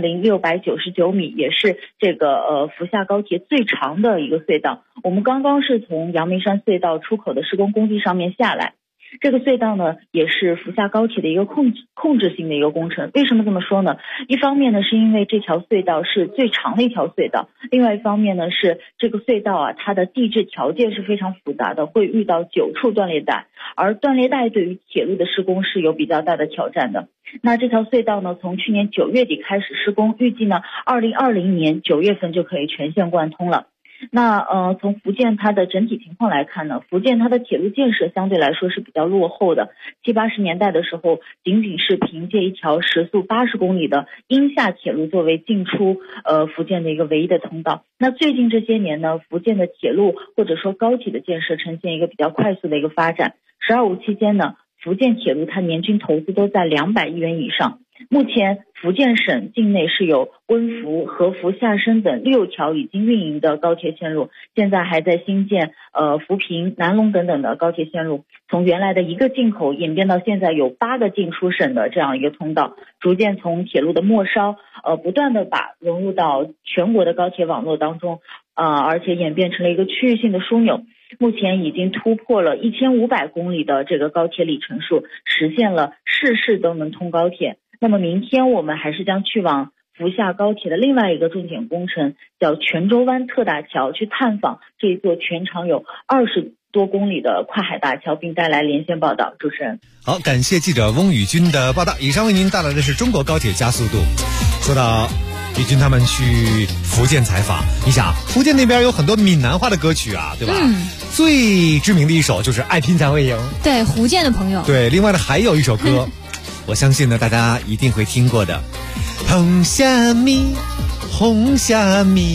10699米，也是这个福厦高铁最长的一个隧道。我们刚刚是从杨梅山隧道出口的施工工地上面下来。这个隧道呢也是福厦高铁的一个控制性的一个工程。为什么这么说呢？一方面呢是因为这条隧道是最长的一条隧道，另外一方面呢是这个隧道啊它的地质条件是非常复杂的，会遇到9处断裂带，而断裂带对于铁路的施工是有比较大的挑战的。那这条隧道呢从去年9月底开始施工，预计呢2020年9月份就可以全线贯通了。 那从福建它的整体情况来看呢，福建它的铁路建设相对来说是比较落后的。70、80年代的时候，仅仅是凭借一条时速80公里的鹰厦铁路作为进出福建的一个唯一的通道。那最近这些年呢，福建的铁路或者说高铁的建设呈现一个比较快速的一个发展。“12·5”期间呢，福建铁路它年均投资都在200亿元以上。目前福建省境内是有温福、合福、下深等6条已经运营的高铁线路，现在还在新建福平、南龙等等的高铁线路。从原来的一个进口演变到现在有8个进出省的这样一个通道，逐渐从铁路的末梢不断的融入到全国的高铁网络当中，而且演变成了一个区域性的枢纽。目前已经突破了1500公里的这个高铁里程数，实现了市市都能通高铁。那么明天我们还是将去往福厦高铁的另外一个重点工程，叫泉州湾特大桥，去探访这一座全长有20多公里的跨海大桥，并带来连线报道。主持人， 好，感谢记者翁宇军的报道。以上为您带来的是中国高铁加速度。说到宇军他们去福建采访，你想福建那边有很多闽南话的歌曲啊，对吧？最知名的一首就是《爱拼才会赢》。 对，福建的朋友。 对，另外呢还有一首歌，我相信呢大家一定会听过的，红虾米，红虾米。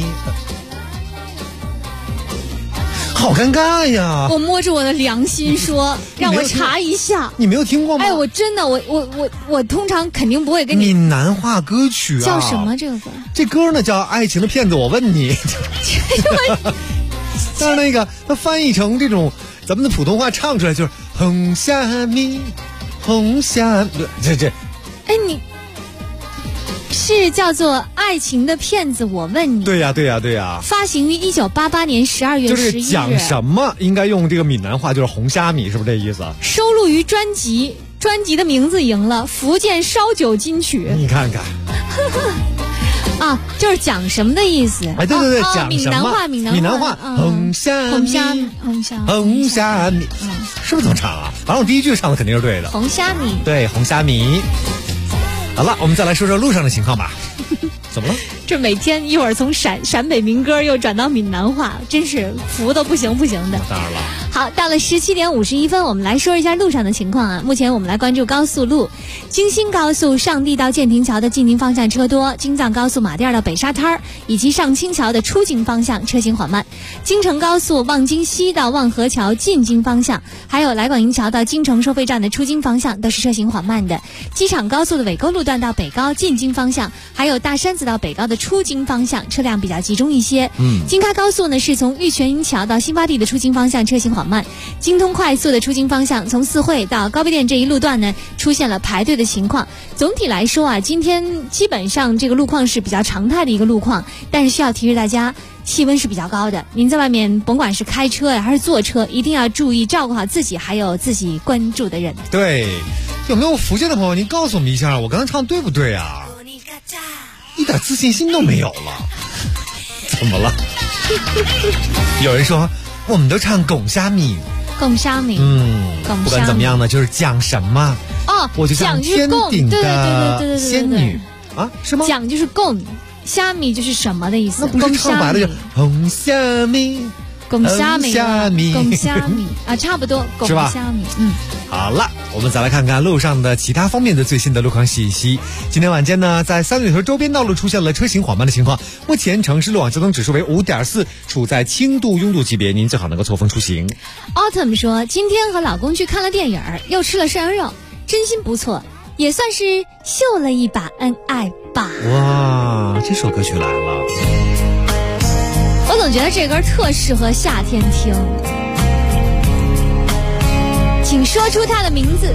好尴尬呀！ 我摸着我的良心说，让我查一下。 你没有听过吗？ 哎，我真的，我通常肯定不会跟你。 闽南话歌曲啊， 叫什么这个歌？ 这歌呢叫《爱情的骗子》，我问你。但是那个它翻译成这种咱们的普通话唱出来就是红虾米，红虾，这。 哎，你。是叫做《爱情的骗子》，我问你。 对呀。 发行于1988年12月11日。 就是讲什么应该用这个闽南话，就是红虾米，是不是这意思？ 收录于专辑的名字赢了福建烧酒金曲。 你看看。 啊，就是讲什么的意思？ 哎，对，讲闽南话，闽南话， 红虾米，是不是这么唱啊？反正我第一句唱的肯定是对的。 红虾米， 对，红虾米。好了，我们再来说说路上的情况吧。怎么了？ 这每天一会儿从陕北民歌又转到闽南话，真是服的不行的。 当然了。 好，到了17点51分，我们来说一下路上的情况啊。目前我们来关注高速路，京新高速上地到建亭桥的进京方向车多，京藏高速马甸到北沙滩以及上清桥的出京方向车行缓慢，京承高速望京西到望河桥进京方向，还有来广营桥到京承收费站的出京方向都是车行缓慢的。机场高速的尾沟路段到北高进京方向，还有大山子到北高的出京方向车辆比较集中一些。京开高速呢是从玉泉营桥到新发地的出京方向车行缓慢，京通快速的出京方向从四惠到高碑店这一路段呢出现了排队的情况。总体来说啊，今天基本上这个路况是比较常态的一个路况，但是需要提示大家气温是比较高的，您在外面甭管是开车呀还是坐车，一定要注意照顾好自己还有自己关注的人。 对，有没有福建的朋友您告诉我们一下，我刚才唱对不对啊？一点自信心都没有了。怎么了？有人说我们都唱拱虾米， 拱虾米， 不管怎么样呢，就是讲什么我就像天顶的仙女啊，是吗？ 讲就是供，虾米就是什么的意思？ 那不是唱白了就红虾米， 拱虾米，拱虾米啊，差不多，拱虾米， 好了，我们再来看看路上的其他方面的最新的路况信息。今天晚间呢，在三里屯周边道路出现了车行缓慢的情况，目前城市路网交通指数为5.4，处在轻度拥堵级别，您最好能够错峰出行。 Autumn 说，今天和老公去看了电影，又吃了涮羊肉，真心不错，也算是秀了一把恩爱吧。 哇，这首歌曲来了， 我总觉得这歌特适合夏天听。请说出它的名字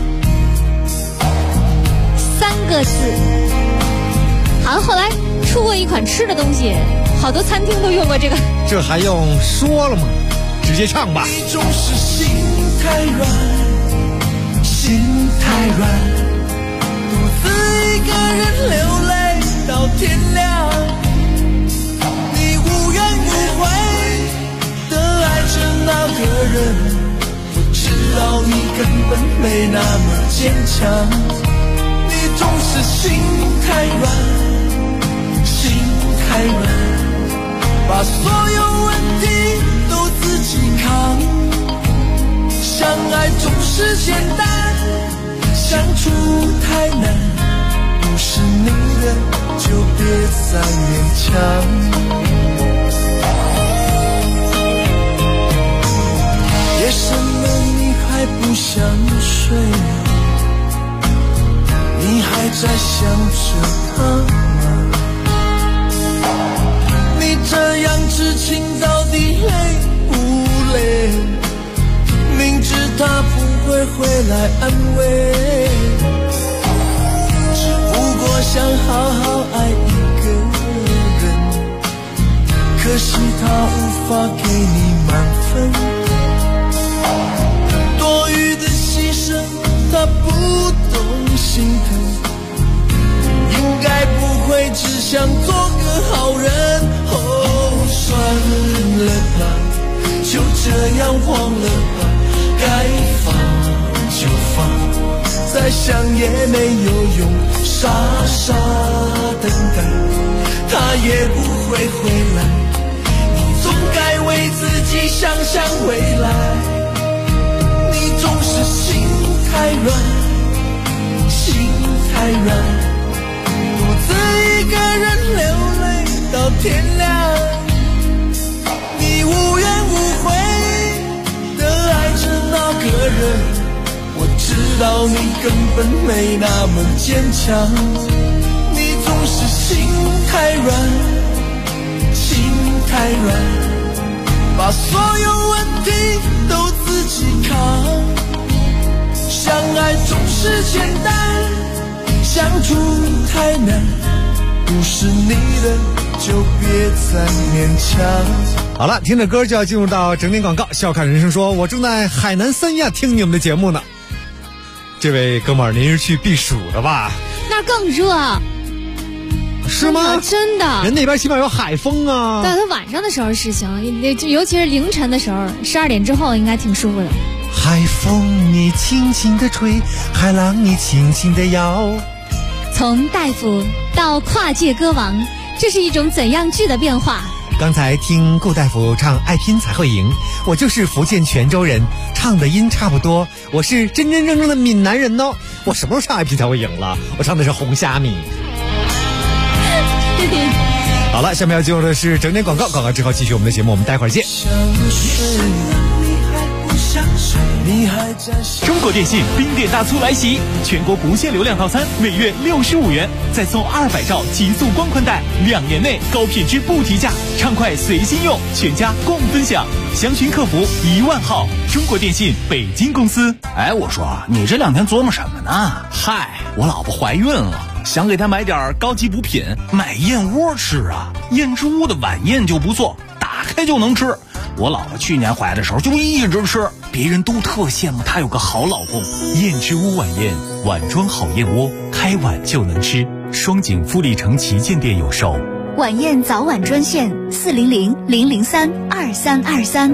，3个字。好像后来出过一款吃的东西，好多餐厅都用过这个。 这还用说了吗？直接唱吧。 你总是心太软，心太软，独自一个人流泪到天亮。你无怨无悔的爱着那个人，知道你根本没那么坚强，你总是心太软，心太软， 把所有问题都自己扛。相爱总是简单，相处太难，不是你的就别再勉强。夜深了你还不想睡，你还在想着他吗？你这样痴情到底累不累？明知他不会回来安慰，只不过想好好爱一个人，可惜他无法给你满分。多余的牺牲他不懂心疼，应该不会只想做个好人。哦，算了吧，就这样忘了吧，该放就放，再想也没有用，傻傻等待，他也不会回来。你总该为自己想想未来。你总是心太软，心太软，独自一个人流泪到天亮。你无怨无悔的爱着那个人，我知道你根本没那么坚强。你总是心太软，心太软，把所有问题都自己扛。相爱总是简单，相处太难，不是你的就别再勉强。 好了，听着歌就要进入到整点广告。笑看人生说，我正在海南三亚听你们的节目呢。这位哥们儿，您是去避暑的吧？ 那更热。 是吗？ 真的， 人那边起码有海风啊。 对，它晚上的时候是行，尤其是凌晨的时候，12点之后应该挺舒服的。 海风你轻轻地吹，海浪你轻轻地摇。 从大夫到跨界歌王，这是一种怎样质的变化？ 刚才听顾大夫唱《爱拼才会赢》，我就是福建泉州人，唱的音差不多。我是真真正正的闽南人哦。我什么时候唱《爱拼才会赢》了？我唱的是红虾米。好了，下面要进入的是整点广告，广告之后继续我们的节目，我们待会儿见。 中国电信冰店大促来袭，全国不限流量套餐，每月65元，再送200兆极速光宽带，2年内高品质不提价，畅快随心用，全家共分享。详询客服10000号，中国电信北京公司。 哎，我说你这2天琢磨什么呢？嗨，我老婆怀孕了，想给她买点高级补品，买燕窝吃啊。燕之屋的晚宴就不错，打开就能吃。我老婆去年怀的时候就一直吃，别人都特羡慕她有个好老公。 燕之屋晚宴，碗装好燕窝，开碗就能吃。双井富力城旗舰店有售。 晚宴早晚专线400-003-2323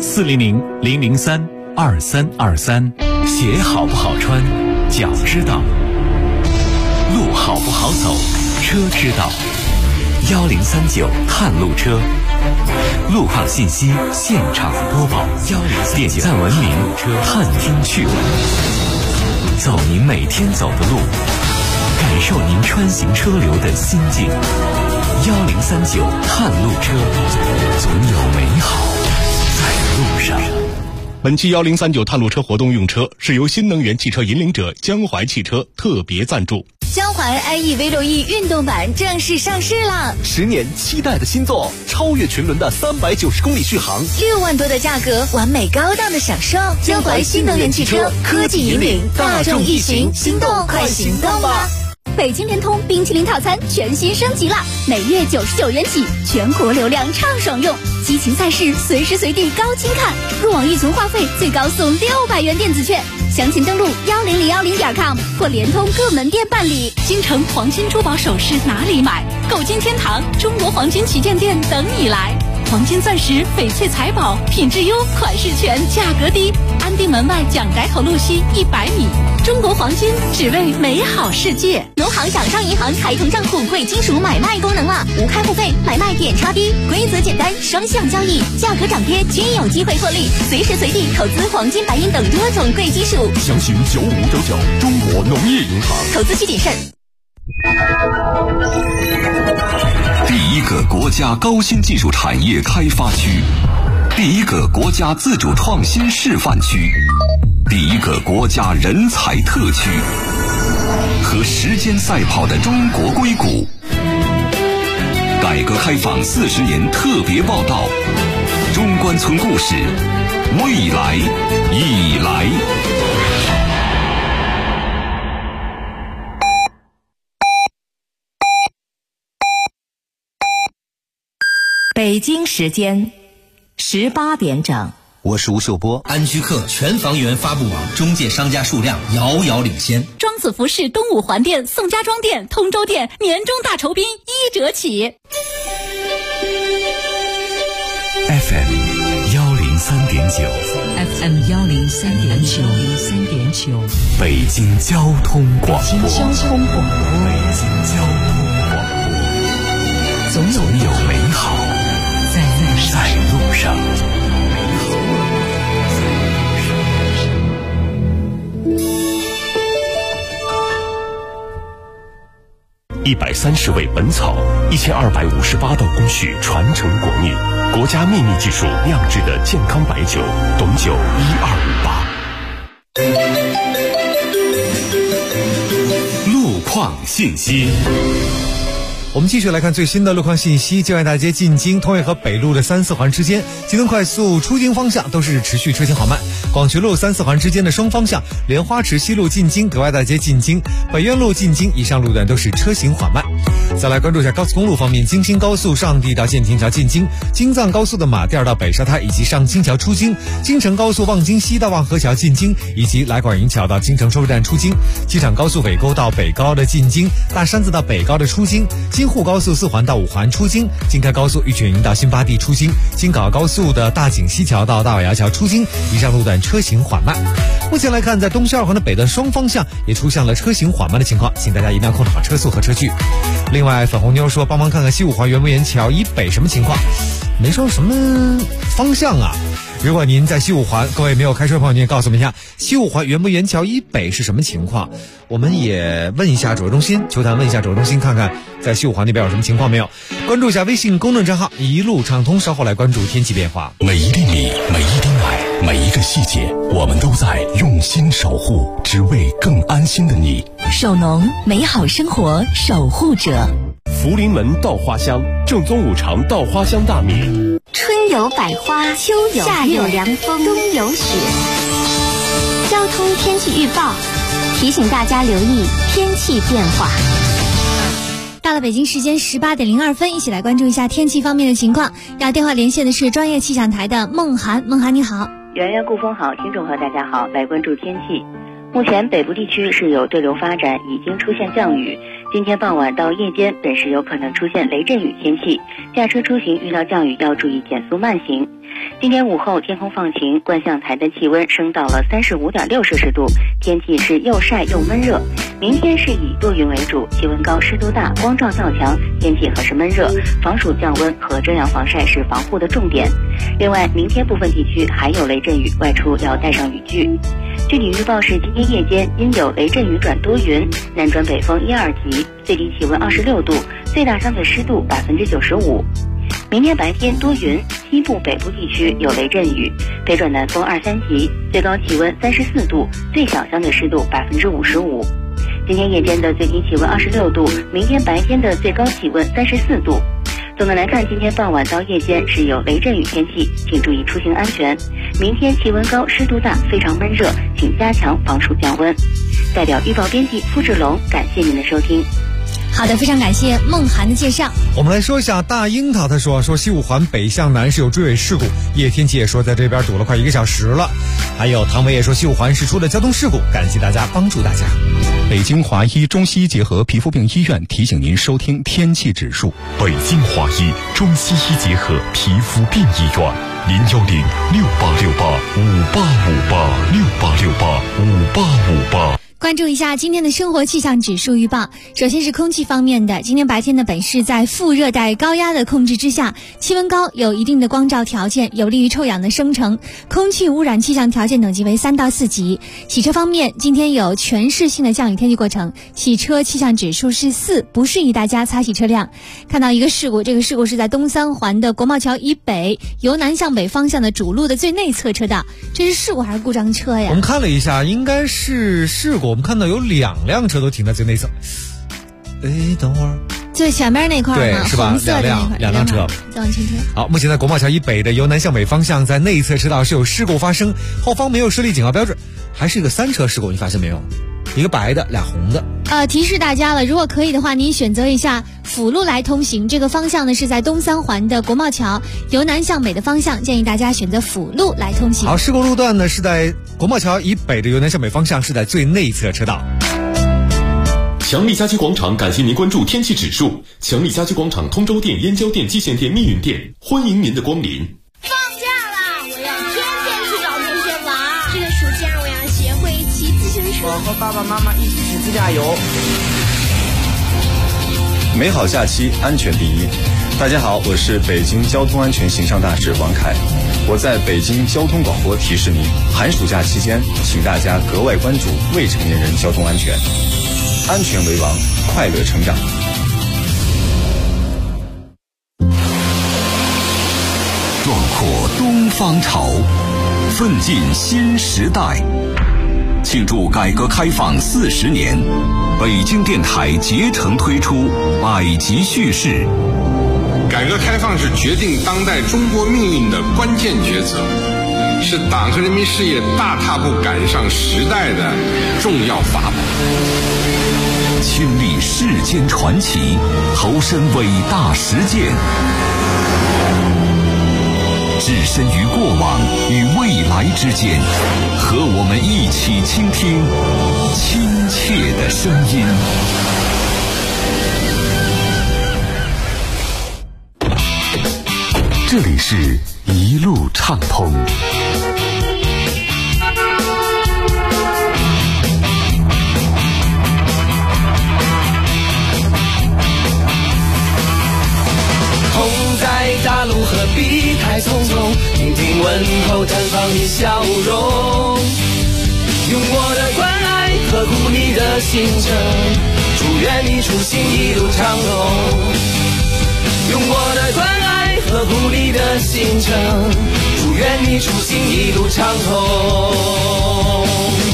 400-003-2323。 鞋好不好穿，脚知道；路好不好走，车知道。1039探路车，路况信息现场播报。点赞文明，探听趣闻，走您每天走的路，感受您穿行车流的心境。1039探路车，总有美好在路上。 本期1039探路车活动用车是由新能源汽车引领者江淮汽车特别赞助。 江淮 iE V6E 运动版正式上市了 ，10年期待的新作，超越群伦的390公里续航 ，6万多的价格，完美高档的享受。江淮新能源汽车，科技引领大众一行，心动快行动吧！北京联通冰淇淋套餐全新升级了，每月99元起，全国流量畅爽用，激情赛事随时随地高清看，入网一存话费最高送600元电子券。详情登录10010.com 或联通各门店办理。 京城黄金珠宝首饰哪里买？购金天堂中国黄金旗舰店等你来。黄金钻石、翡翠财宝，品质优，款式全，价格低，安定买门外蒋宅口路西100米。中国黄金，只为美好世界。 农行掌上银行开通账户贵金属买卖功能了，无开户费，买卖点差低，规则简单，双向交易，价格涨跌均有机会获利，随时随地投资黄金、白银等多种贵金属。 详询9599，中国农业银行。 投资需谨慎。 第一个国家高新技术产业开发区，第一个国家自主创新示范区，第一个国家人才特区，和时间赛跑的中国硅谷。改革开放40年特别报道，中关村故事，未来已来。 北京时间18点整。 我是吴秀波。安居客全房源发布网中介商家数量遥遥领先。 庄子服饰东五环店、宋家庄店、通州店年终大酬宾1折起。 FM 103.9 FM 103.9 北京交通广播。 北京交通广播。总有美好在路上。 130味本草，1258道工序传承国秘，国家秘密技术酿制的健康白酒，董酒1258。 路况信息。 我们继续来看最新的路况信息。建外大街进京通渭河北路的3、4环之间，京东快速出京方向都是持续车行缓慢。广渠路3、4环之间的双方向，莲花池西路进京、德外大街进京、北苑路进京以上路段都是车行缓慢。再来关注一下高速公路方面，京新高速上地到建亭桥进京，京藏高速的马甸到北沙滩以及上京桥出京，京承高速望京西到望河桥进京，以及来广营桥到京承收费站出京，机场高速北沟到北高的进京，大山子到北高的出京，京沪高速4环到5环出京，京开高速玉泉营到新发地出京，京港澳高速的大井西桥到大尾窑桥出京，以上路段车行缓慢。目前来看，在东西2环的北段双方向也出现了车行缓慢的情况，请大家一定要控制好车速和车距。另外，粉红妞说帮忙看看西5环圆明园桥以北什么情况，没说什么方向啊。如果您在西5环，各位没有开车的朋友，您也告诉我们一下西5环圆明园桥以北是什么情况。我们也问一下指挥中心，球坛问一下指挥中心，看看在西5环那边有什么情况没有。关注一下微信公众账号一路畅通，稍后来关注天气变化。 每一粒米，每一滴奶，每一个细节，我们都在用心守护，只为更安心的你。 首农，美好生活守护者。 福临门稻花香，正宗5常稻花香大米。 春有百花，秋有夏有凉风，冬有雪。交通天气预报提醒大家留意天气变化。 到了北京时间18点02分，一起来关注一下天气方面的情况。要电话连线的是专业气象台的孟涵，孟涵你好。 圆圆顾风好，听众朋友大家好，来关注天气。目前北部地区是有对流发展，已经出现降雨。今天傍晚到夜间本市有可能出现雷阵雨天气，驾车出行遇到降雨要注意减速慢行。今天午后天空放晴，观象台的气温升到了35.6摄氏度，天气是又晒又闷热。明天是以多云为主，气温高，湿度大，光照较强，天气很是闷热，防暑降温和遮阳防晒是防护的重点。另外，明天部分地区还有雷阵雨，外出要带上雨具。具体预报是今天夜间阴有雷阵雨转多云，南转北风1、2级，最低气温26度，最大相对湿度95%。明天白天多云，西部北部地区有雷阵雨，北转南风2、3级，最高气温34度，最小相对湿度55%。今天夜间的最低气温26度，明天白天的最高气温34度。总的来看，今天傍晚到夜间是有雷阵雨天气，请注意出行安全。明天气温高，湿度大，非常闷热，请加强防暑降温。代表预报编辑付志龙，感谢您的收听。 好的，非常感谢孟涵的介绍。 我们来说一下大樱桃，他说西5环北向南是有追尾事故，叶天气也说在这边堵了快1个小时了。还有唐伟也说西5环是出了交通事故，感谢大家帮助大家。 北京华医中西医结合皮肤病医院提醒您收听天气指数。 北京华医中西医结合皮肤病医院，01068685858 68685858。 关注一下今天的生活气象指数预报。首先是空气方面的，今天白天的本市在副热带高压的控制之下，气温高，有一定的光照条件，有利于臭氧的生成，空气污染气象条件等级为3到4级。洗车方面，今天有全市性的降雨天气过程，洗车气象指数是4，不适宜大家擦洗车辆。看到一个事故，这个事故是在东三环的国贸桥以北由南向北方向的主路的最内侧车道，这是事故还是故障车呀？ 我们看了一下，应该是事故。我们看到有2辆车都停在最内侧。等会儿， 最前面那块对，是吧？ 红色的两辆车。 再往前推。 好，目前在国贸桥以北的由南向北方向，在内侧车道是有事故发生，后方没有设立警告标志，还是一个3车事故，你发现没有？一个白的，俩红的。 提示大家了，如果可以的话，您选择一下辅路来通行。这个方向呢是在东三环的国贸桥，由南向北的方向，建议大家选择辅路来通行。 好，事故路段呢是在国贸桥以北的由南向北方向，是在最内侧车道。 强力家居广场感谢您关注天气指数。强力家居广场通州店、燕郊店、蓟县店、密云店，欢迎您的光临。 放假了，我要天天去找同学玩。这个暑假我要学会骑自行车。 我和爸爸妈妈一起去自驾游。 美好假期，安全第一。大家好，我是北京交通安全形象大使王凯。我在北京交通广播提示您，寒暑假期间，请大家格外关注未成年人交通安全，安全为王，快乐成长。 壮阔东方潮，奋进新时代。庆祝改革开放40年，北京电台竭诚推出百集叙事。 改革开放是决定当代中国命运的关键抉择，是党和人民事业大踏步赶上时代的重要法宝。 亲历世间传奇，投身伟大实践，置身于过往与未来之间，和我们一起倾听亲切的声音。 这里是一路畅通。 痛在大路何必太匆匆，听听问候，绽放你笑容。用我的关爱呵护你的行程，祝愿你出行一路畅通。用我的关爱呵护你的行程，祝愿你出行一路畅通。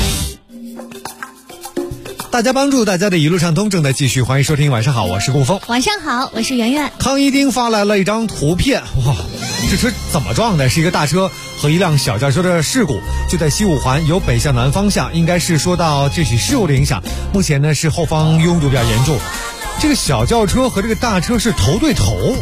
大家帮助大家的一路畅通正在继续，欢迎收听。晚上好，我是顾峰。 晚上好，我是圆圆。 康一丁发来了一张图片，哇，这车怎么撞的？是一个大车和一辆小轿车的事故，就在西五环由北向南方向，应该是说到这起事故的影响。目前呢是后方拥堵比较严重，这个小轿车和这个大车是头对头。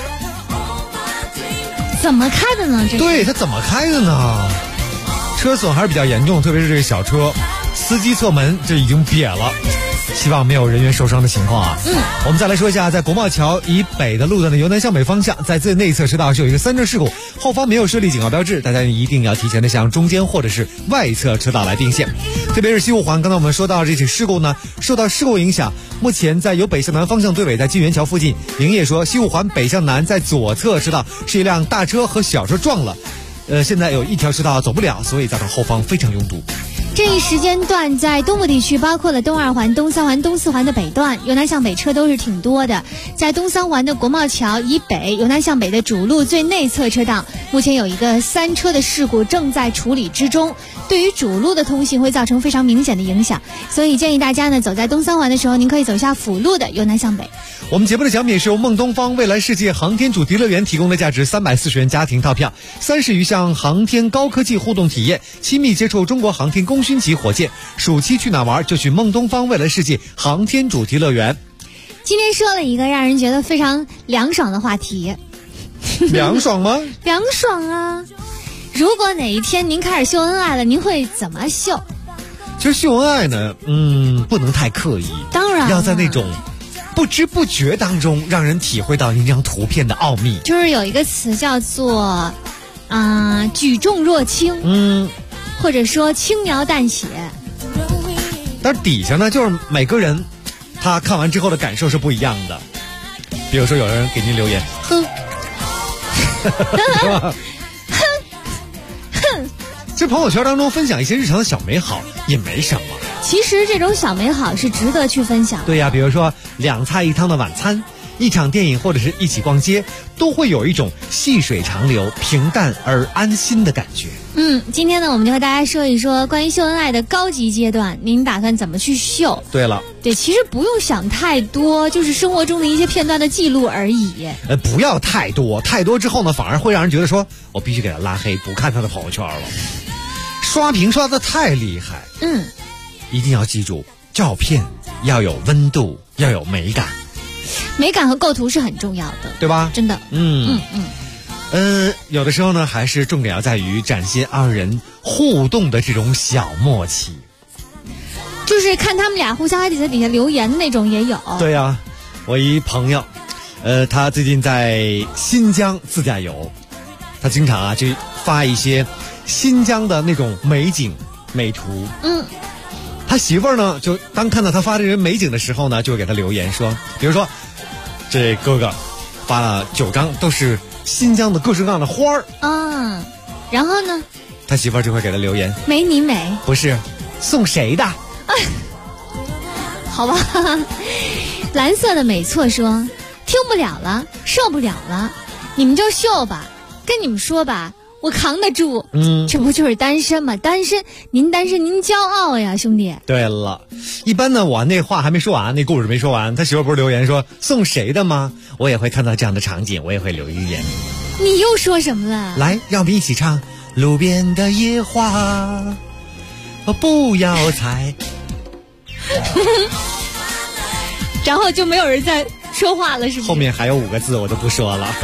怎么开的呢？这对，它怎么开的呢？车损还是比较严重，特别是这个小车，司机侧门这已经瘪了，希望没有人员受伤的情况啊。我们再来说一下，在国贸桥以北的路段的由南向北方向，在最内侧车道是有一个3车事故，后方没有设立警告标志，大家一定要提前的向中间或者是外侧车道来并线。特别是西五环，刚才我们说到这起事故呢，受到事故影响，目前在由北向南方向对尾，在金源桥附近，营业说西五环北向南在左侧车道是一辆大车和小车撞了，现在有一条车道走不了，所以造成后方非常拥堵。 这一时间段在东部地区，包括了东二环、东三环、东四环的北段，由南向北车都是挺多的。在东三环的国贸桥以北，由南向北的主路最内侧车道，目前有一个3车的事故正在处理之中，对于主路的通行会造成非常明显的影响，所以建议大家呢，走在东三环的时候，您可以走下辅路的由南向北。 我们节目的奖品是由梦东方未来世界航天主题乐园提供的价值340元家庭套票，30余项航天高科技互动体验，亲密接触中国航天功勋级火箭。暑期去哪玩就去梦东方未来世界航天主题乐园。 今天说了一个让人觉得非常凉爽的话题。 凉爽吗？ 凉爽啊！如果哪一天您开始秀恩爱了，您会怎么秀？ 其实秀恩爱呢，不能太刻意， 当然要在那种不知不觉当中让人体会到一张图片的奥秘。 就是有一个词叫做举重若轻。 或者说轻描淡写。 但是底下呢，就是每个人他看完之后的感受是不一样的。比如说有人给您留言，哼，是吧？这朋友圈当中分享一些日常的小美好也没什么。 其实这种小美好是值得去分享。 对呀，比如说2菜1汤的晚餐，一场电影，或者是一起逛街，都会有一种细水长流、平淡而安心的感觉。 今天呢，我们就和大家说一说关于秀恩爱的高级阶段，您打算怎么去秀？ 对了， 对，其实不用想太多，就是生活中的一些片段的记录而已。 不要太多，太多之后呢，反而会让人觉得说，我必须给他拉黑，不看他的朋友圈了。刷屏刷得太厉害，一定要记住，照片要有温度，要有美感。 美感和构图是很重要的， 对吧？ 真的。 有的时候呢，还是重点要在于展现2人互动的这种小默契。 就是看他们俩互相还得在底下留言的那种也有。 对呀，我一朋友，他最近在新疆自驾游，他经常就发一些新疆的那种美景美图。他媳妇儿呢，就当看到他发这些美景的时候呢，就会给他留言说，比如说这哥哥发了9张都是新疆的各式各样的花儿然后呢， 他媳妇儿就会给他留言， 没你美， 不是送谁的？ 好吧。蓝色的美错说，听不了了，受不了了，你们就秀吧，跟你们说吧，我扛得住。这不就是单身吗？单身您骄傲呀，兄弟。 对了，一般呢，我那话还没说完，那故事没说完，他媳妇不是留言说送谁的吗？我也会看到这样的场景，我也会留一言。 你又说什么了？ 来，让我们一起唱路边的野花，不要采。 然后就没有人再说话了，是不是？ 后面还有5个字我都不说了。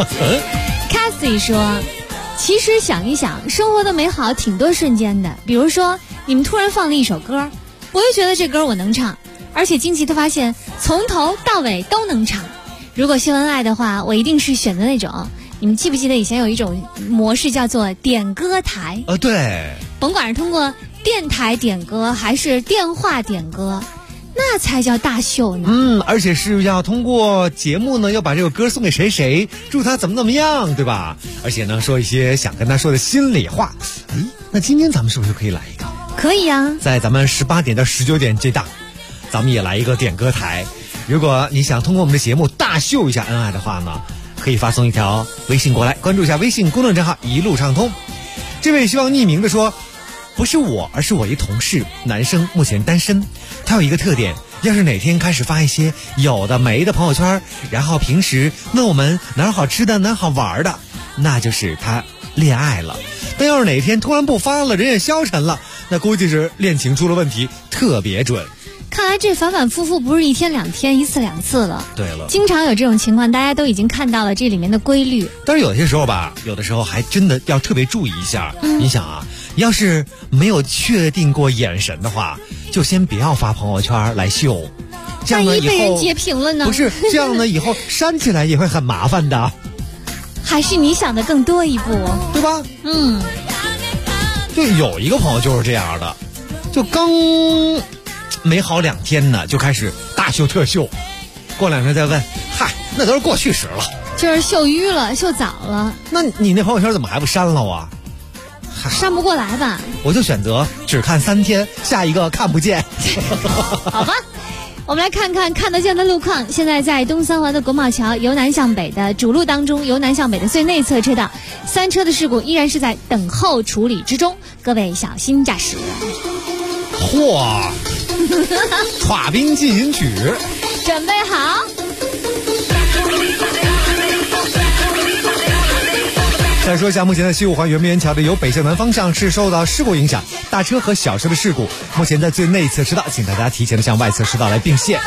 Cassie 说，其实想一想，生活的美好挺多瞬间的。比如说，你们突然放了一首歌，我就觉得这歌我能唱，而且惊奇的发现，从头到尾都能唱。如果秀恩爱的话，我一定是选择那种，你们记不记得以前有一种模式叫做点歌台？ 对， 甭管是通过电台点歌还是电话点歌，那才叫大秀呢。 而且是要通过节目呢，要把这个歌送给谁谁，祝他怎么样，对吧？而且呢，说一些想跟他说的心里话。那今天咱们是不是可以来一个？ 可以啊， 在咱们18点到19点这档，咱们也来一个点歌台。如果你想通过我们的节目大秀一下恩爱的话呢，可以发送一条微信过来，关注一下微信公众账号一路畅通。这位希望匿名的说，不是我，而是我一同事，男生，目前单身。他有一个特点，要是哪天开始发一些有的没的朋友圈，然后平时问我们哪儿好吃的哪儿好玩的，那就是他恋爱了。但要是哪天突然不发了，人也消沉了，那估计是恋情出了问题，特别准。 看来这反反复复不是1天2天1次2次了。 对了， 经常有这种情况，大家都已经看到了这里面的规律。 但是有些时候吧，有的时候还真的要特别注意一下。你想啊，要是没有确定过眼神的话，就先不要发朋友圈来秀，这样呢以后万一被人截屏了呢？ 不是这样呢，以后删起来也会很麻烦的。 还是你想的更多一步， 对吧？就有一个朋友就是这样的，就刚没好2天呢，就开始大秀特秀，过2天再问，嗨，那都是过去时了， 就是秀淤了，秀早了。 那你那朋友圈怎么还不删了啊？ 删不过来吧？ 我就选择只看3天，下一个看不见。 好吧，我们来看看看得见的路况。现在在东三环的国贸桥由南向北的主路当中，由南向北的最内侧车道，3车的事故依然是在等候处理之中，各位小心驾驶。 嚯！耍兵进行曲， 准备好。 再说一下，目前在西五环圆明园桥的由北向南方向是受到事故影响，大车和小车的事故，目前在最内侧车道，请大家提前的向外侧车道来并线。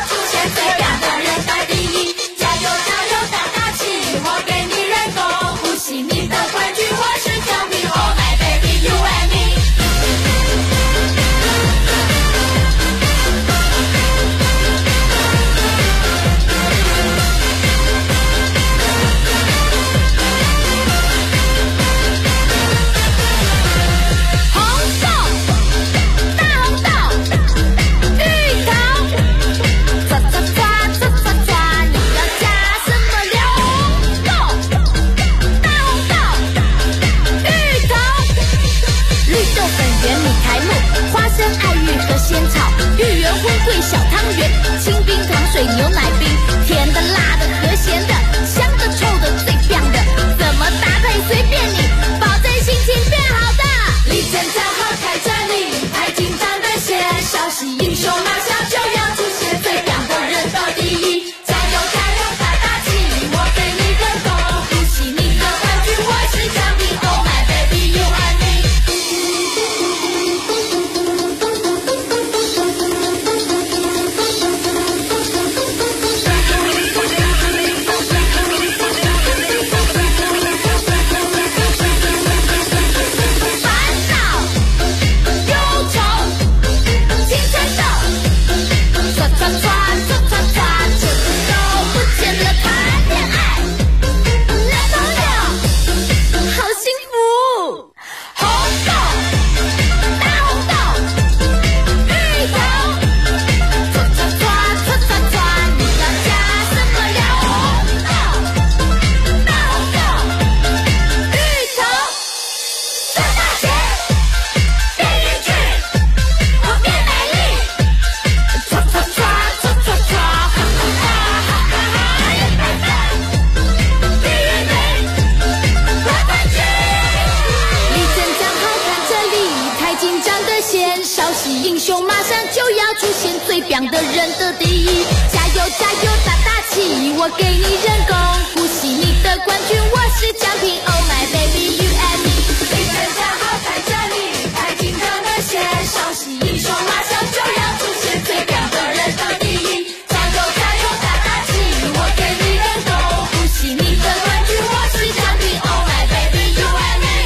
英雄马上就要出现，最棒的人得第一，加油加油打打气，我给你人工呼吸，你的冠军我是奖品 ，Oh my baby you and me， 比赛站好看着你，太竞争的选手是英雄马上就要出现，最棒的人得第一，加油加油打打气，我给你人工呼吸，你的冠军我是奖品 ，Oh my baby you and me。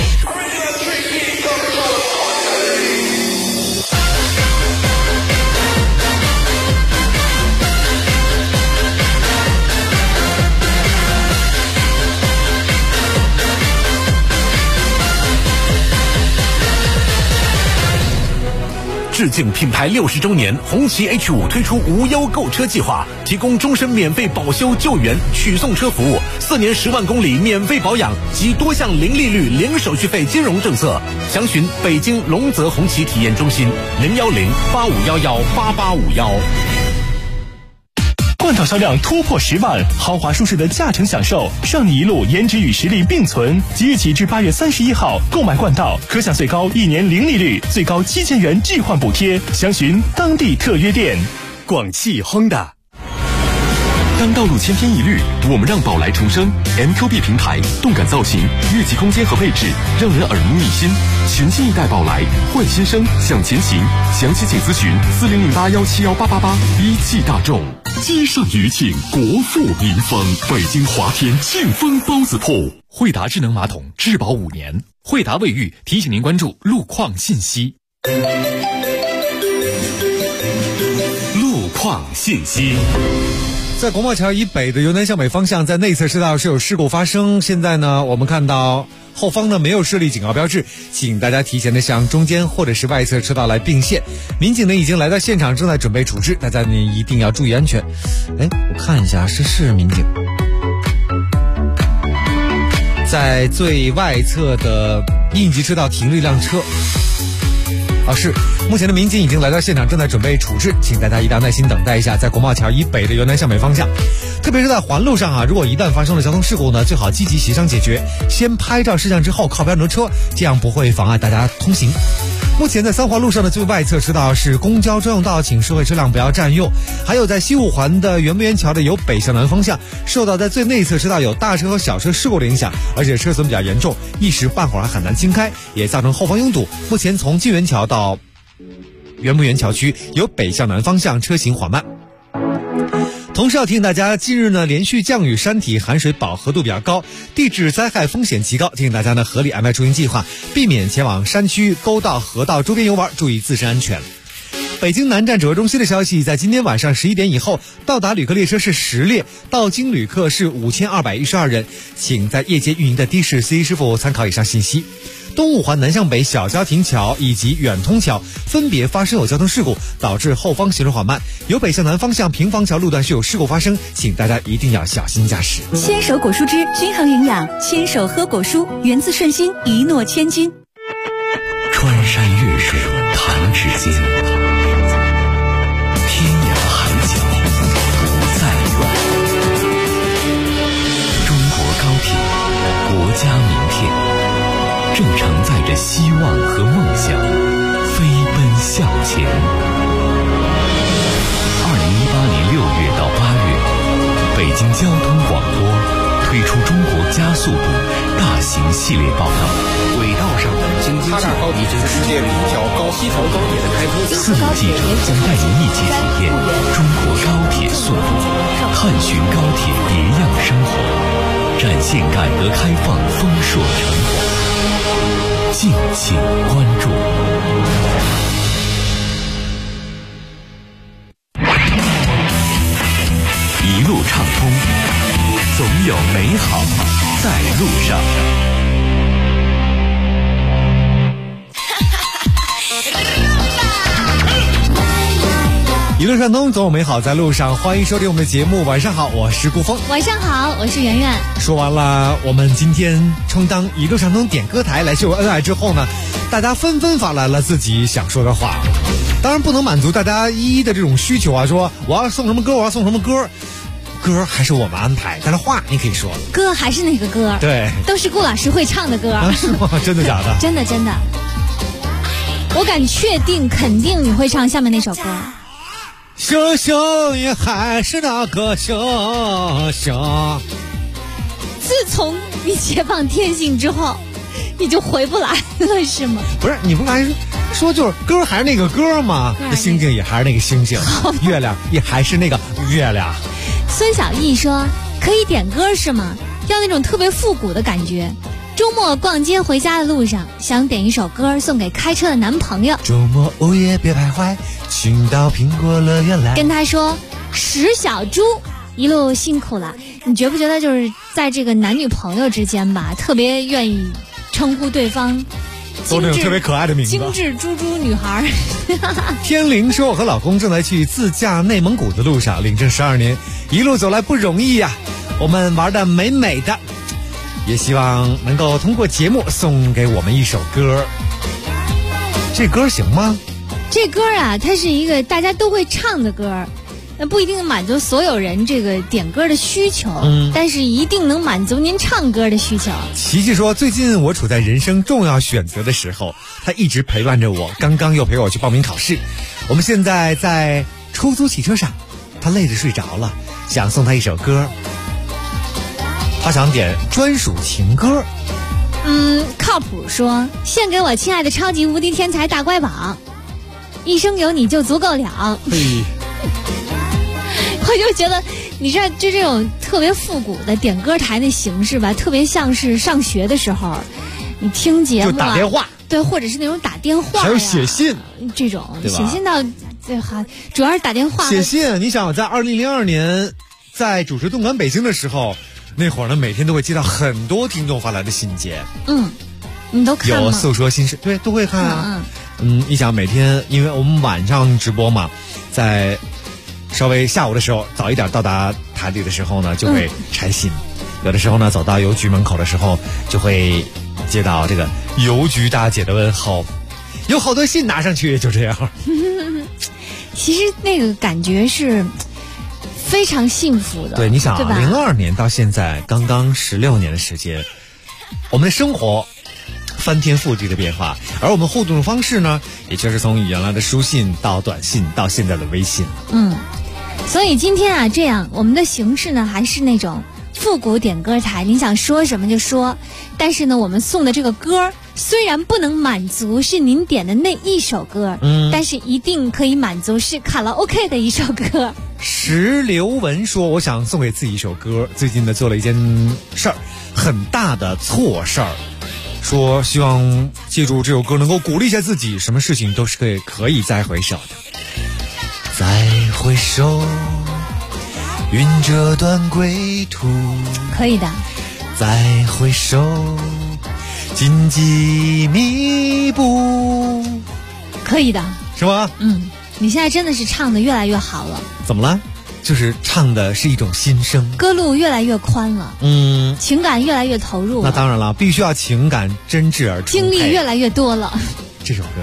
致敬品牌60周年，红旗 H5 推出无忧购车计划，提供终身免费保修救援、取送车服务，4年10万公里免费保养及多项零利率、零手续费金融政策。详询北京龙泽红旗体验中心010-8511-8851。 冠道销量突破10万，豪华舒适的驾乘享受，让你一路颜值与实力并存。即日起至8月31号，购买冠道可享最高1年零利率，最高7000元置换补贴。详询当地特约店。 广汽 Honda。当道路千篇一律，我们让宝来重生。MQB 平台，动感造型，越级空间和配置，让人耳目一新。全新一代宝来，换新生，向前行。详情请咨询4008171888。一汽大众。 街上余庆，国富民丰。北京华天庆丰包子铺， 惠达智能马桶质保5年。惠达卫浴提醒您关注路况信息。 路况信息。 在国贸桥以北的由南向北方向，在内侧车道是有事故发生。现在呢，我们看到后方呢没有设立警告标志，请大家提前的向中间或者是外侧车道来并线。民警呢已经来到现场，正在准备处置，大家呢一定要注意安全。我看一下，是民警在最外侧的应急车道停了一辆车。是，目前的民警已经来到现场，正在准备处置，请大家一定要耐心等待一下。在国贸桥以北的由南向北方向，特别是在环路上如果一旦发生了交通事故呢，最好积极协商解决，先拍照摄像之后靠边挪车，这样不会妨碍大家通行。目前在三环路上的最外侧车道是公交专用道，请社会车辆不要占用。还有在西五环的圆明园桥的由北向南方向，受到在最内侧车道有大车和小车事故的影响，而且车损比较严重，一时半会儿还很难清开，也造成后方拥堵。目前从金源桥到圆明园桥区由北向南方向车行缓慢。同时要提醒大家，近日呢连续降雨，山体含水饱和度比较高，地质灾害风险极高，提醒大家呢合理安排出行计划，避免前往山区、沟道、河道周边游玩，注意自身安全。北京南站指挥中心的消息，在今天晚上11点以后，到达旅客列车是10列，到京旅客是5212人，请在夜间运营的的士司机师傅参考以上信息。东五环南向北小交亭桥以及远通桥分别发生有交通事故，导致后方行驶缓慢。由北向南方向平房桥路段是有事故发生，请大家一定要小心驾驶。 牵手果蔬汁均衡营养，牵手喝果蔬，源自顺心，一诺千金。 穿山越水弹指间，天涯海角不再远。中国高铁，国家名片，正承载着希望和梦想，飞奔向前。2018年6月到8月，北京交通广播推出中国加速度大型系列报道，轨道上的京津冀高铁是世界里一条西头高铁的开通。4路记者将带您一起体验中国高铁速度，探寻高铁别样生活，展现改革开放丰硕成果。敬请关注。一路畅通，总有美好在路上。 一路畅通，总有美好在路上。欢迎收听我们的节目。晚上好，我是顾峰。 晚上好，我是圆圆。 说完了，我们今天充当一路畅通点歌台来秀恩爱之后呢，大家纷纷发来了自己想说的话。当然不能满足大家一一的这种需求啊，说我要送什么歌，我要送什么歌。歌还是我们安排，但是话你可以说。 歌还是那个歌， 对， 都是顾老师会唱的歌。 是吗？真的假的？ 真的真的。 我敢确定肯定你会唱下面那首歌。 熊熊也还是那个熊熊。 自从你解放天性之后，你就回不来了是吗？ 不是，你不还说就是歌还是那个歌吗？星星也还是那个星星，月亮也还是那个月亮。 孙小艺说可以点歌是吗？要那种特别复古的感觉。周末逛街回家的路上，想点一首歌送给开车的男朋友。 周末午夜别徘徊，请到苹果乐园来。 跟他说石小猪一路辛苦了。你觉不觉得就是在这个男女朋友之间吧，特别愿意称呼对方都那种特别可爱的名字， 精致猪猪女孩。 天灵说，我和老公正在去自驾内蒙古的路上，领证12年，一路走来不容易呀，我们玩得美美的，也希望能够通过节目送给我们一首歌。这歌行吗？ 这歌啊，它是一个大家都会唱的歌，那不一定满足所有人这个点歌的需求，但是一定能满足您唱歌的需求。 琪琪说，最近我处在人生重要选择的时候，他一直陪伴着我，刚刚又陪我去报名考试。我们现在在出租汽车上，他累得睡着了，想送他一首歌，他想点专属情歌。 靠谱说，献给我亲爱的超级无敌天才大乖宝，一生有你就足够了。我就觉得你知道，就这种特别复古的点歌台的形式吧，特别像是上学的时候你听节目就打电话， 对，或者是那种打电话， 还有写信这种，写信到这还主要是打电话写信。你想在2002年在主持动感北京的时候，那会儿呢每天都会接到很多听众发来的信件。 你都看吗？ 有诉说心事，对，都会看啊。你想每天，因为我们晚上直播嘛，在稍微下午的时候早一点到达台里的时候呢，就会拆信。有的时候呢，走到邮局门口的时候，就会接到这个邮局大姐的问候，有好多信拿上去，就这样。 其实那个感觉是非常幸福的。 对，你想 ，02 年到现在刚刚16年的时间，我们的生活翻天覆地的变化，而我们互动的方式呢，也就是从原来的书信到短信到现在的微信。 所以今天啊，这样我们的形式呢，还是那种复古点歌台，你想说什么就说，但是呢，我们送的这个歌虽然不能满足是您点的那一首歌，但是一定可以满足是卡拉 OK 的一首歌。 石榴文说，我想送给自己一首歌，最近呢做了一件事儿，很大的错事儿，说希望借助这首歌能够鼓励一下自己，什么事情都是可以再回首的。再回首，云这段归途， 可以的。 再回首，荆棘密布， 可以的， 是吗？ 你现在真的是唱的越来越好了。 怎么了？就是唱的是一种心声， 歌路越来越宽了，情感越来越投入了。 那当然了，必须要情感真挚而充沛， 经历越来越多了。 这首歌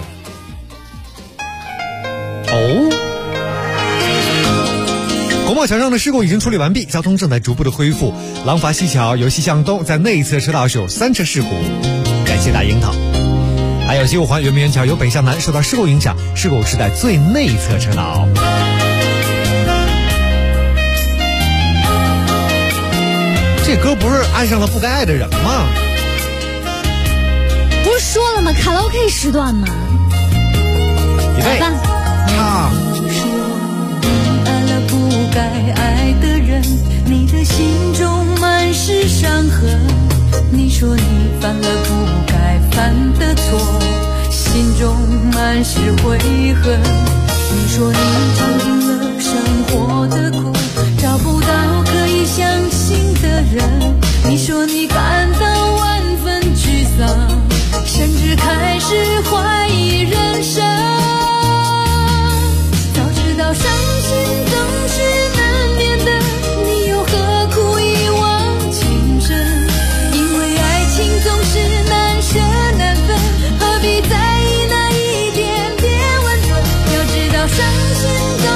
国贸桥上的事故已经处理完毕，交通正在逐步的恢复。廊坊西桥由西向东，在内侧车道是有3车事故，感谢大樱桃。还有西五环圆明园桥由北向南受到事故影响，事故是在最内侧车道。这歌不是爱上了不该爱的人吗？ 不是说了吗？卡拉 OK 时段吗？ 来吧，唱。 该爱的人，你的心中满是伤痕。你说你犯了不该犯的错，心中满是悔恨。你说你尝尽了生活的苦，找不到可以相信的人。你说你感到万分沮丧，甚至开始怀疑人生。早知道伤心总是难免的，你又何苦一往情深？因为爱情总是难舍难分，何必在意那一点点温存？要知道伤心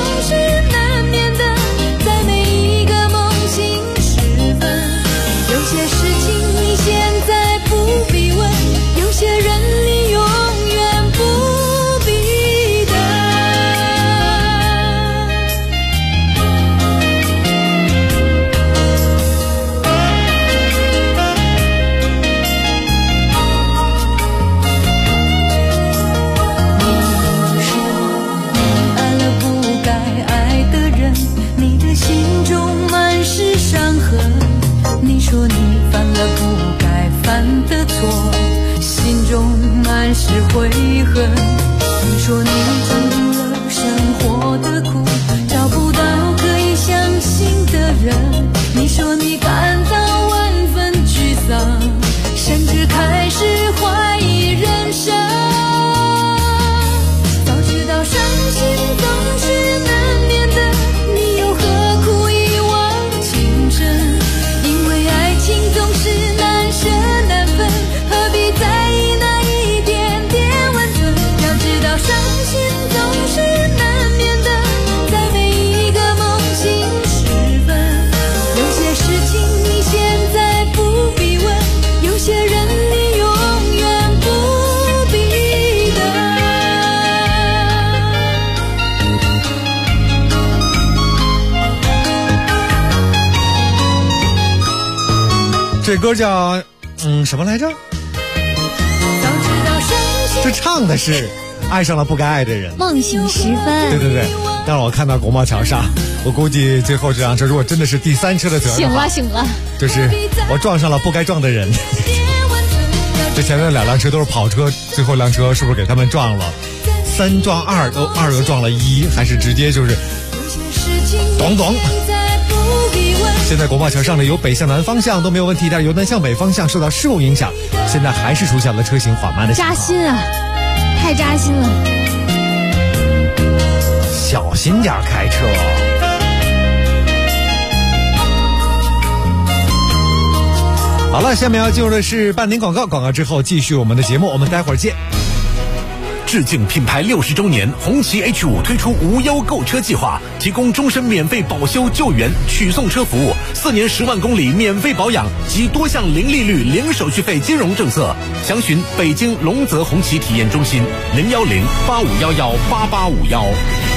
这歌叫什么来着？这唱的是爱上了不该爱的人， 梦醒时分。 对对对，但是我看到国贸桥上，我估计最后这辆车如果真的是第3车的责任的话， 醒了， 就是我撞上了不该撞的人。这前面2辆车都是跑车，最后一辆车是不是给他们撞了？3撞2，都2又撞了1，还是直接就是咚咚。现在国贸桥上的由北向南方向都没有问题，但是由南向北方向受到事故影响，现在还是出现了车行缓慢的情况。 扎心啊，太扎心了。 小心点开车。好了，下面要进入的是半点广告，广告之后继续我们的节目，我们待会儿见。 致敬品牌60周年，红旗 H5 推出无忧购车计划，提供终身免费保修救援、取送车服务，4年10万公里免费保养及多项零利率、零手续费金融政策。详询北京龙泽红旗体验中心010-8511-8851。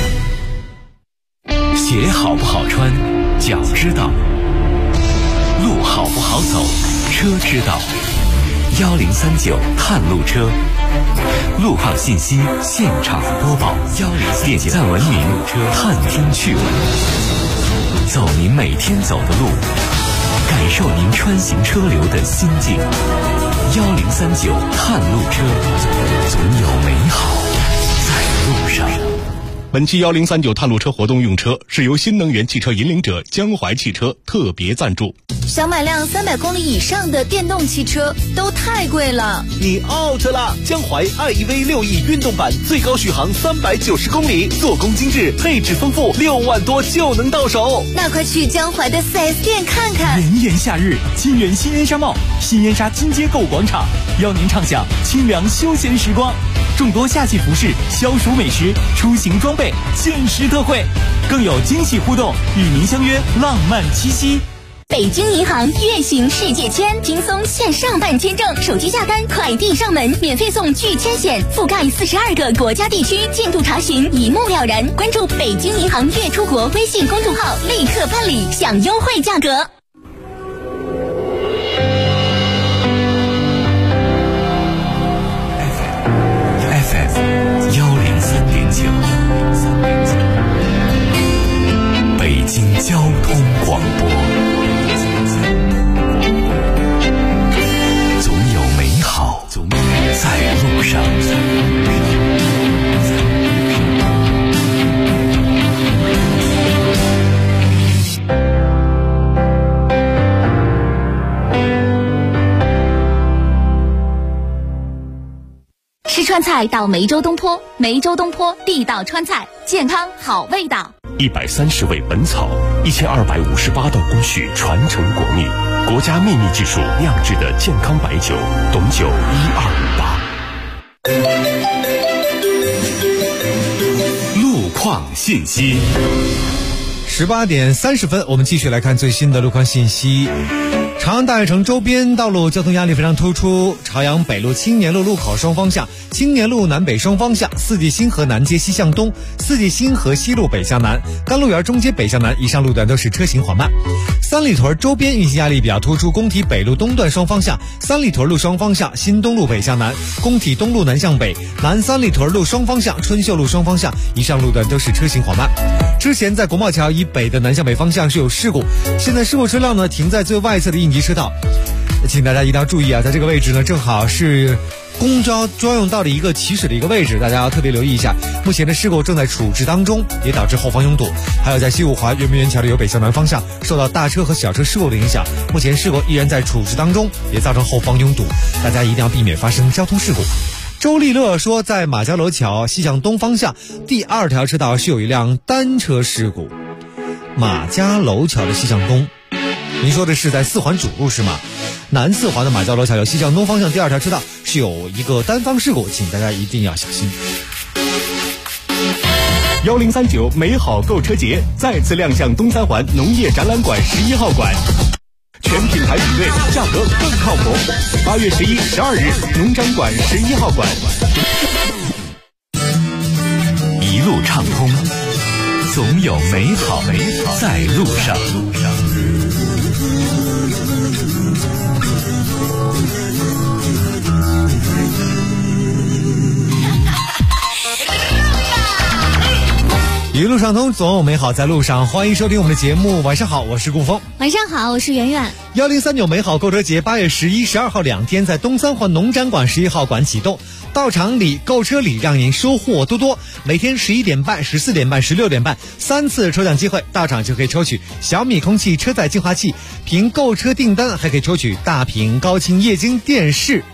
鞋好不好穿，脚知道；路好不好走，车知道。1039探路车，路况信息现场播报，点赞文明，探听趣闻，走您每天走的路，感受您穿行车流的心境。1039探路车，总有美好在路上。 本期1039探路车活动用车是由新能源汽车引领者江淮汽车特别赞助。 想买辆300公里以上的电动汽车都太贵了， 你 out 了！江淮 iEV 6E 运动版最高续航390公里，做工精致，配置丰富，6万多就能到手。 那快去江淮的 4S 店看看。 炎炎夏日，金源新烟沙帽、新烟沙金街购物广场邀您畅享清凉休闲时光，众多夏季服饰、消暑美食、出行装备限时特惠，更有惊喜互动，与您相约浪漫七夕。 北京银行月行世界签，轻松线上办签证，手机下单，快递上门，免费送拒签险，覆盖42个国家地区，进度查询一目了然。关注北京银行月出国微信公众号，立刻办理，享优惠价格。 FM 103.9，北京交通广播。总有美好在路上。 吃川菜到梅州东坡，梅州东坡地道川菜，健康好味道。 130味本草，1258道工序传承国秘，国家秘密技术酿制的健康白酒，董酒1258。 路况信息 ，18点30分，我们继续来看最新的路况信息。朝阳大悦城周边道路交通压力非常突出，朝阳北路青年路路口双方向、青年路南北双方向、四季星河南街西向东、四季星河西路北向南、甘露园中街北向南以上路段都是车行缓慢。三里屯周边运行压力比较突出，工体北路东段双方向、三里屯路双方向、新东路北向南、工体东路南向北、南三里屯路双方向、春秀路双方向以上路段都是车行缓慢。之前在国贸桥以北的南向北方向是有事故，现在事故车辆呢停在最外侧的应急车道，请大家一定要注意啊，在这个位置呢正好是公交专用道的一个起始的一个位置，大家要特别留意一下。目前的事故正在处置当中，也导致后方拥堵。还有在西五环圆明园桥的由北向南方向受到大车和小车事故的影响，目前事故依然在处置当中，也造成后方拥堵，大家一定要避免发生交通事故。周立乐说，在马家楼桥西向东方向第2条车道是有一辆单车事故。马家楼桥的西向东，您说的是在4环主路是吗？南4环的马家楼桥由西向东方向第2条车道是有一个单方事故，请大家一定要小心。 1039美好购车节再次亮相东3环农业展览馆11号馆，全品牌比对，价格更靠谱。8月11、12日，农展馆11号馆。 一路畅通，总有美好在路上。 一路上通，总有美好在路上。欢迎收听我们的节目。晚上好，我是顾峰。 晚上好，我是圆圆。 1039美好购车节8月11、12号2天在东三环农展馆11号馆启动，到场礼、购车礼让您收获多多。每天11点半、14点半、16点半3次抽奖机会，到场就可以抽取小米空气车载净化器，凭购车订单还可以抽取大屏高清液晶电视。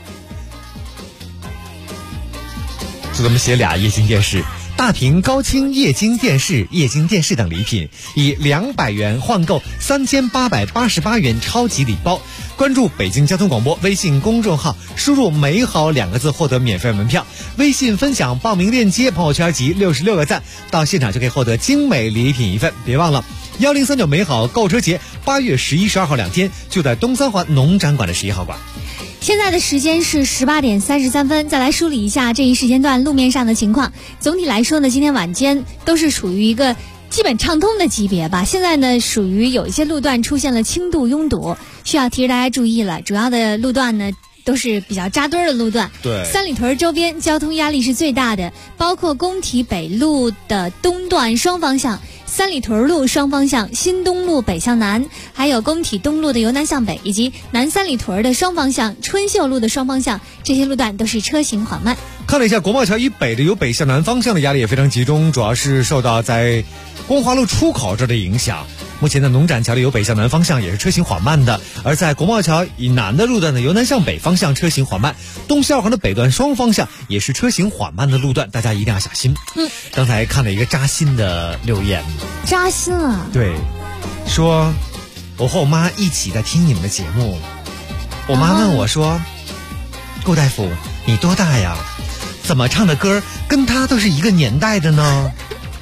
就这么写俩液晶电视。大屏高清液晶电视、液晶电视等礼品，以200元换购3888元超级礼包。关注北京交通广播微信公众号，输入美好2个字获得免费门票，微信分享报名链接，朋友圈集66个赞，到现场就可以获得精美礼品一份。别忘了1039美好购车节8月11、12号2天就在东三环农展馆的11号馆。 现在的时间是18点33分，再来梳理一下这一时间段路面上的情况。总体来说呢，今天晚间都是属于一个基本畅通的级别吧。现在呢，属于有一些路段出现了轻度拥堵，需要提示大家注意了。主要的路段呢，都是比较扎堆的路段。 对， 三里屯周边交通压力是最大的，包括工体北路的东段双方向、三里屯路双方向、新东路北向南，还有工体东路的由南向北，以及南三里屯的双方向、春秀路的双方向，这些路段都是车行缓慢。 看了一下国贸桥以北的由北向南方向的压力也非常集中，主要是受到在光华路出口这的影响。目前的农展桥的由北向南方向也是车行缓慢的，而在国贸桥以南的路段呢，由南向北方向车行缓慢，东西二环的北段双方向也是车行缓慢的路段，大家一定要小心。刚才看了一个扎心的留言， 扎心啊！ 对，说我和我妈一起在听你们的节目，我妈问我说：“顾大夫，你多大呀？怎么唱的歌跟他都是一个年代的呢？”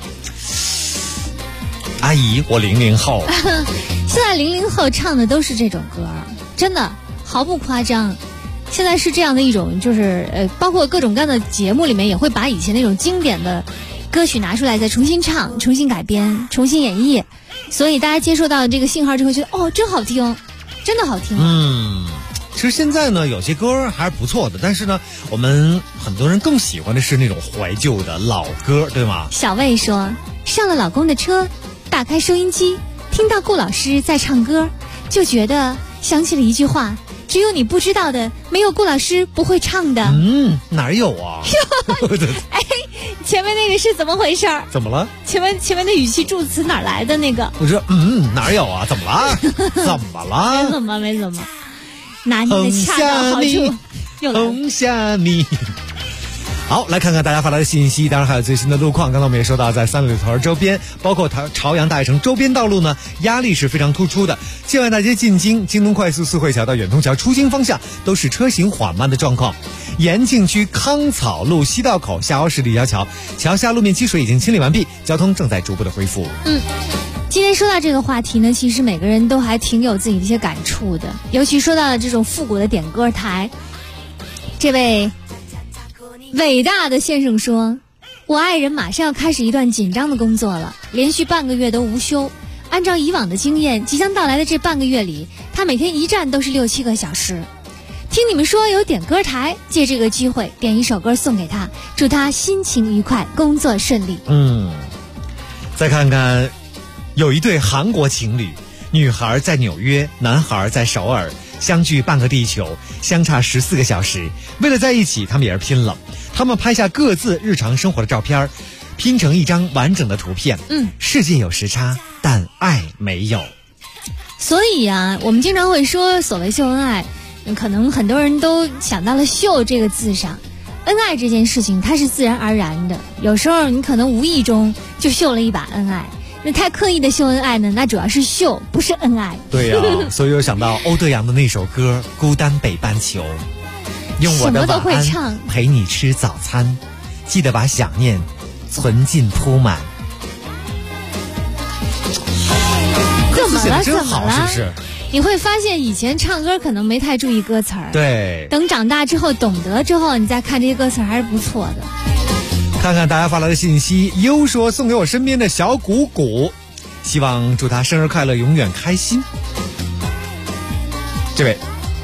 阿姨，我00后。 现在00后唱的都是这种歌，真的毫不夸张。现在是这样的一种，就是包括各种各样的节目里面也会把以前那种经典的歌曲拿出来，再重新唱、重新改编、重新演绎。所以大家接受到这个信号之后，觉得哦，真好听，真的好听。 其实现在呢，有些歌还是不错的，但是呢，我们很多人更喜欢的是那种怀旧的老歌，对吗？ 小魏说，上了老公的车，打开收音机，听到顾老师在唱歌，就觉得想起了一句话：只有你不知道的，没有顾老师不会唱的。 哪有啊？ 哎，前面那个是怎么回事？ 怎么了？ 前面的语气助词哪来的那个？ 我说哪有啊？怎么了？怎么了？ 没怎么。拿你的恰到好处， 红虾米。好，来看看大家发来的信息，当然还有最新的路况。刚才我们也说到，在三里屯周边，包括朝阳大悦城周边道路呢，压力是非常突出的。建外大街进京、京东快速四惠桥到远通桥出京方向都是车行缓慢的状况。延庆区康草路西道口下凹市立交桥桥下路面积水已经清理完毕，交通正在逐步的恢复。 今天说到这个话题呢，其实每个人都还挺有自己的一些感触的，尤其说到了这种复古的点歌台。这位伟大的先生说，我爱人马上要开始一段紧张的工作了，连续半个月都无休。按照以往的经验，即将到来的这半个月里，他每天一站都是6、7个小时。听你们说有点歌台，借这个机会点一首歌送给他，祝他心情愉快，工作顺利。 再看看有一对韩国情侣，女孩在纽约，男孩在首尔，相距半个地球，相差14个小时。为了在一起，他们也是拼了。他们拍下各自日常生活的照片，拼成一张完整的图片。世界有时差，但爱没有。 所以啊，我们经常会说所谓秀恩爱，可能很多人都想到了秀这个字上。恩爱这件事情它是自然而然的，有时候你可能无意中就秀了一把恩爱。那太刻意的秀恩爱呢，那主要是秀，不是恩爱。 对呀，所以我想到欧德阳的那首歌《孤单北半球》，用我的晚安陪你吃早餐，记得把想念存进铺满。 怎么了？ 真好，是不是？ 你会发现以前唱歌可能没太注意歌词儿， 对， 等长大之后懂得之后，你再看这些歌词还是不错的。 看看大家发来的信息，优说送给我身边的小谷谷，希望祝他生日快乐，永远开心。这位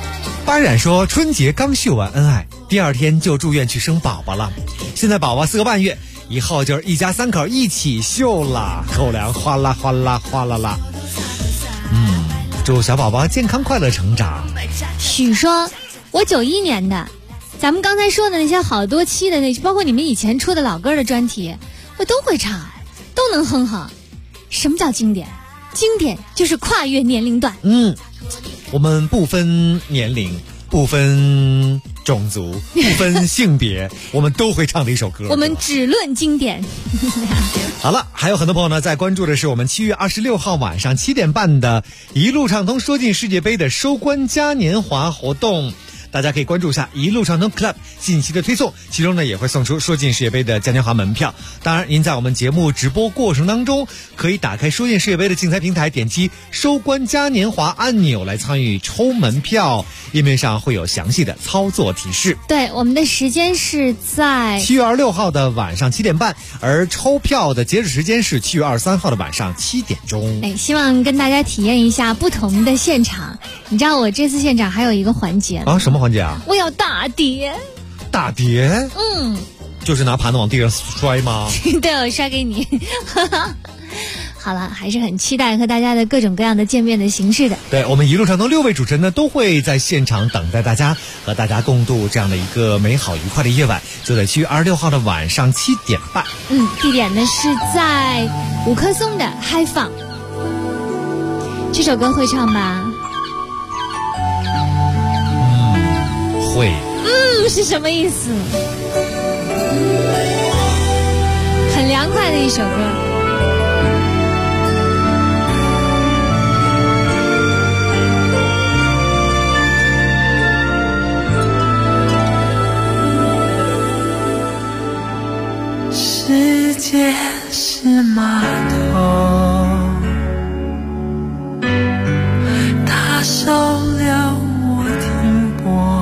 班冉说，春节刚秀完恩爱，第二天就住院去生宝宝了。现在宝宝4个半月，以后就是一家3口一起秀了，狗粮哗啦哗啦哗啦啦。祝小宝宝健康快乐成长。 许说，我91年的，咱们刚才说的那些好多期的包括你们以前出的老歌的专题，我都会唱，都能哼哼。什么叫经典？经典就是跨越年龄段。 我们不分年龄，不分种族，不分性别，我们都会唱的一首歌。 我们只论经典。 好了，还有很多朋友呢在关注的是我们7月26号晚上7点半的一路畅通说进世界杯的收官嘉年华活动。大家可以关注一下一路畅通 Club 近期的推送，其中呢也会送出说进世界杯的嘉年华门票。当然您在我们节目直播过程当中，可以打开说进世界杯的竞猜平台，点击收官嘉年华按钮来参与抽门票，页面上会有详细的操作提示。 对，我们的时间是在 7月26号的晚上7点半，而抽票的截止时间是7月23号的晚上7点钟。 希望跟大家体验一下不同的现场。你知道我这次现场还有一个环节啊？什么环节啊？ 我要大碟。 大碟？就是拿盘子往地上摔吗？ 对，我摔给你。好了，还是很期待和大家的各种各样的见面的形式的。 对，我们一路畅通6位主持人呢都会在现场等待大家，和大家共度这样的一个美好愉快的夜晚，就在7月26号的晚上7点半。 地点呢是在五棵松的嗨放。这首歌会唱吧？ 会。 是什么意思？很凉快的一首歌。 世界是码头，它收了我停泊，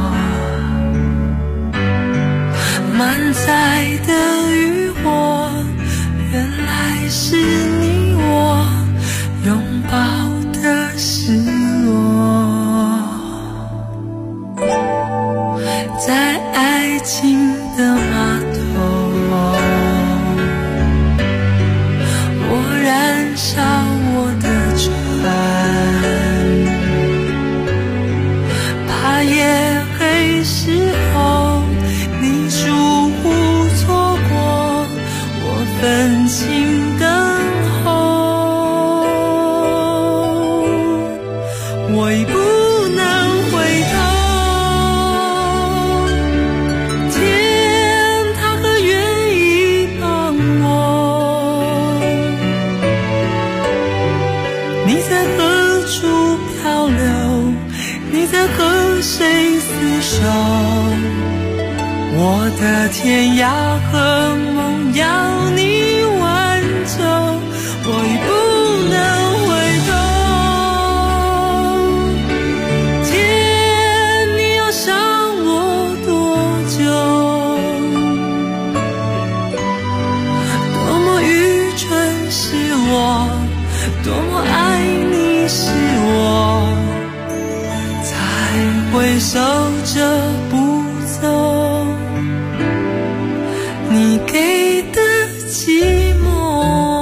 满载的渔火，原来是你我拥抱的失落，在爱情的码头，我燃烧我的船，怕夜黑时候你疏忽错过，我分心等候，我已不能回头。和谁厮守？我的天涯和梦要你挽救，我已不能回头。天，你要伤我多久？多么愚蠢是我，多么爱你是我，回首着不走，你给的寂寞。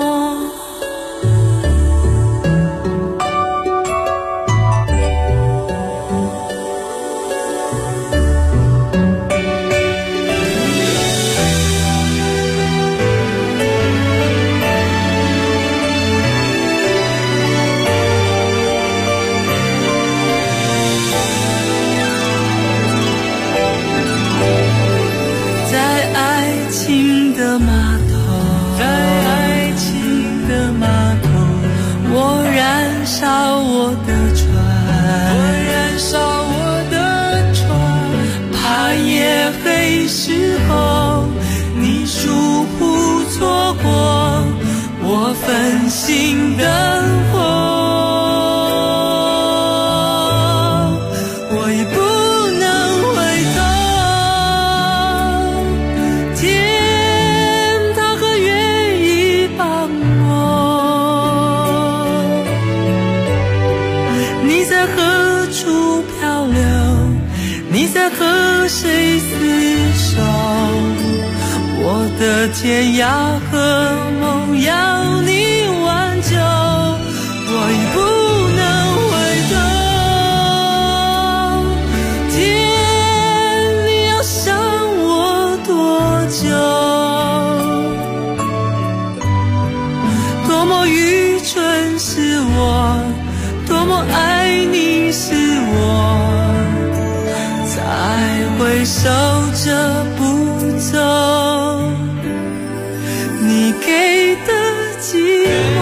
烧我的船，我燃烧我的船，怕夜黑时候你疏忽错过，我分心等候。漂流， 谁厮守？我的天涯和梦要你挽救，我已不能回头。天，你要伤我多久？多么愚蠢是我，多么爱你是我，才会守着不走你给的寂寞。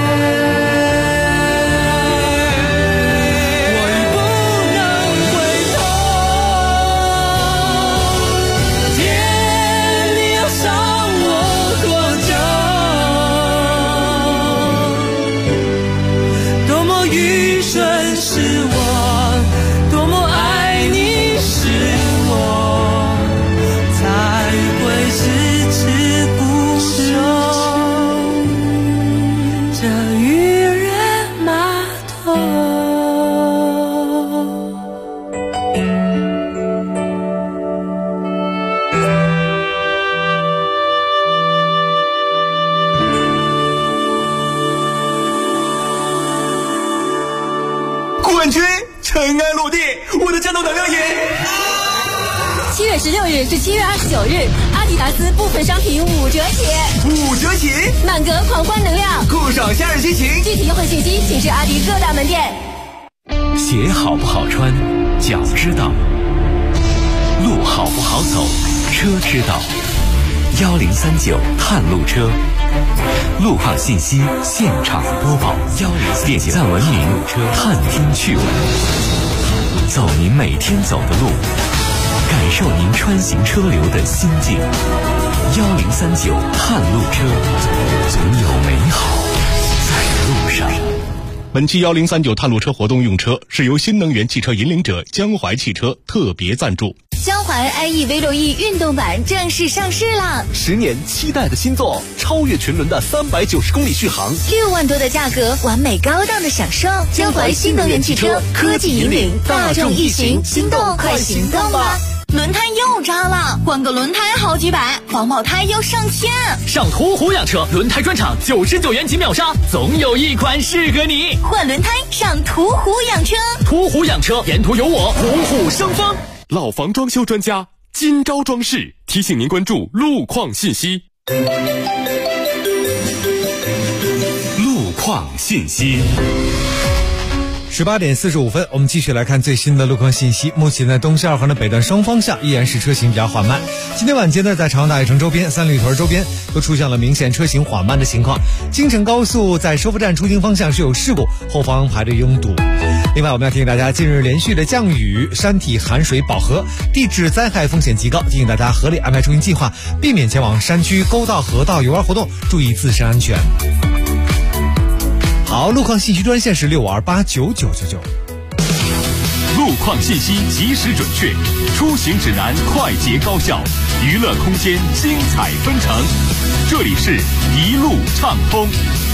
冠军尘埃落地，我的战斗能量也。 7月16日至7月29日，阿迪达斯部分商品5折起 ，5折起， 满格狂欢能量， 酷爽夏日心情。 具体优惠信息请至阿迪各大门店。 鞋好不好穿，脚知道；路好不好走，车知道。1039探路车，路况信息现场播报。点赞文明探听趣闻，走您每天走的路，感受您穿行车流的心境。1039探路车，总有美好在路上。 本期1039探路车活动用车是由新能源汽车引领者江淮汽车特别赞助。 江淮 iE-V6E 运动版正式上市了 ，10年期待的新作，超越群伦的390公里续航 ，6万多的价格，完美高档的享受。江淮新能源汽车科技引领大众一行，心动快行动吧！轮胎又扎了，换个轮胎好几百，防爆胎要上千。 上途虎养车轮胎专场，99元起秒杀，总有一款适合你。 换轮胎上途虎养车， 途虎养车，沿途有我，虎虎生风。 老房装修专家金招装饰提醒您关注路况信息。 路况信息。 18点45分，我们继续来看最新的路况信息。目前在东西2环的北段双方向依然是车型比较缓慢。今天晚间呢，在长安大悦城周边、三里屯周边都出现了明显车型缓慢的情况。京承高速在收费站出京方向是有事故，后方排队拥堵。另外，我们要提醒大家，近日连续的降雨，山体含水饱和，地质灾害风险极高，提醒大家合理安排出行计划，避免前往山区、沟道、河道游玩活动，注意自身安全。好，路况信息专线是65289999。 路况信息及时准确，出行指南快捷高效，娱乐空间精彩纷呈。这里是一路畅通。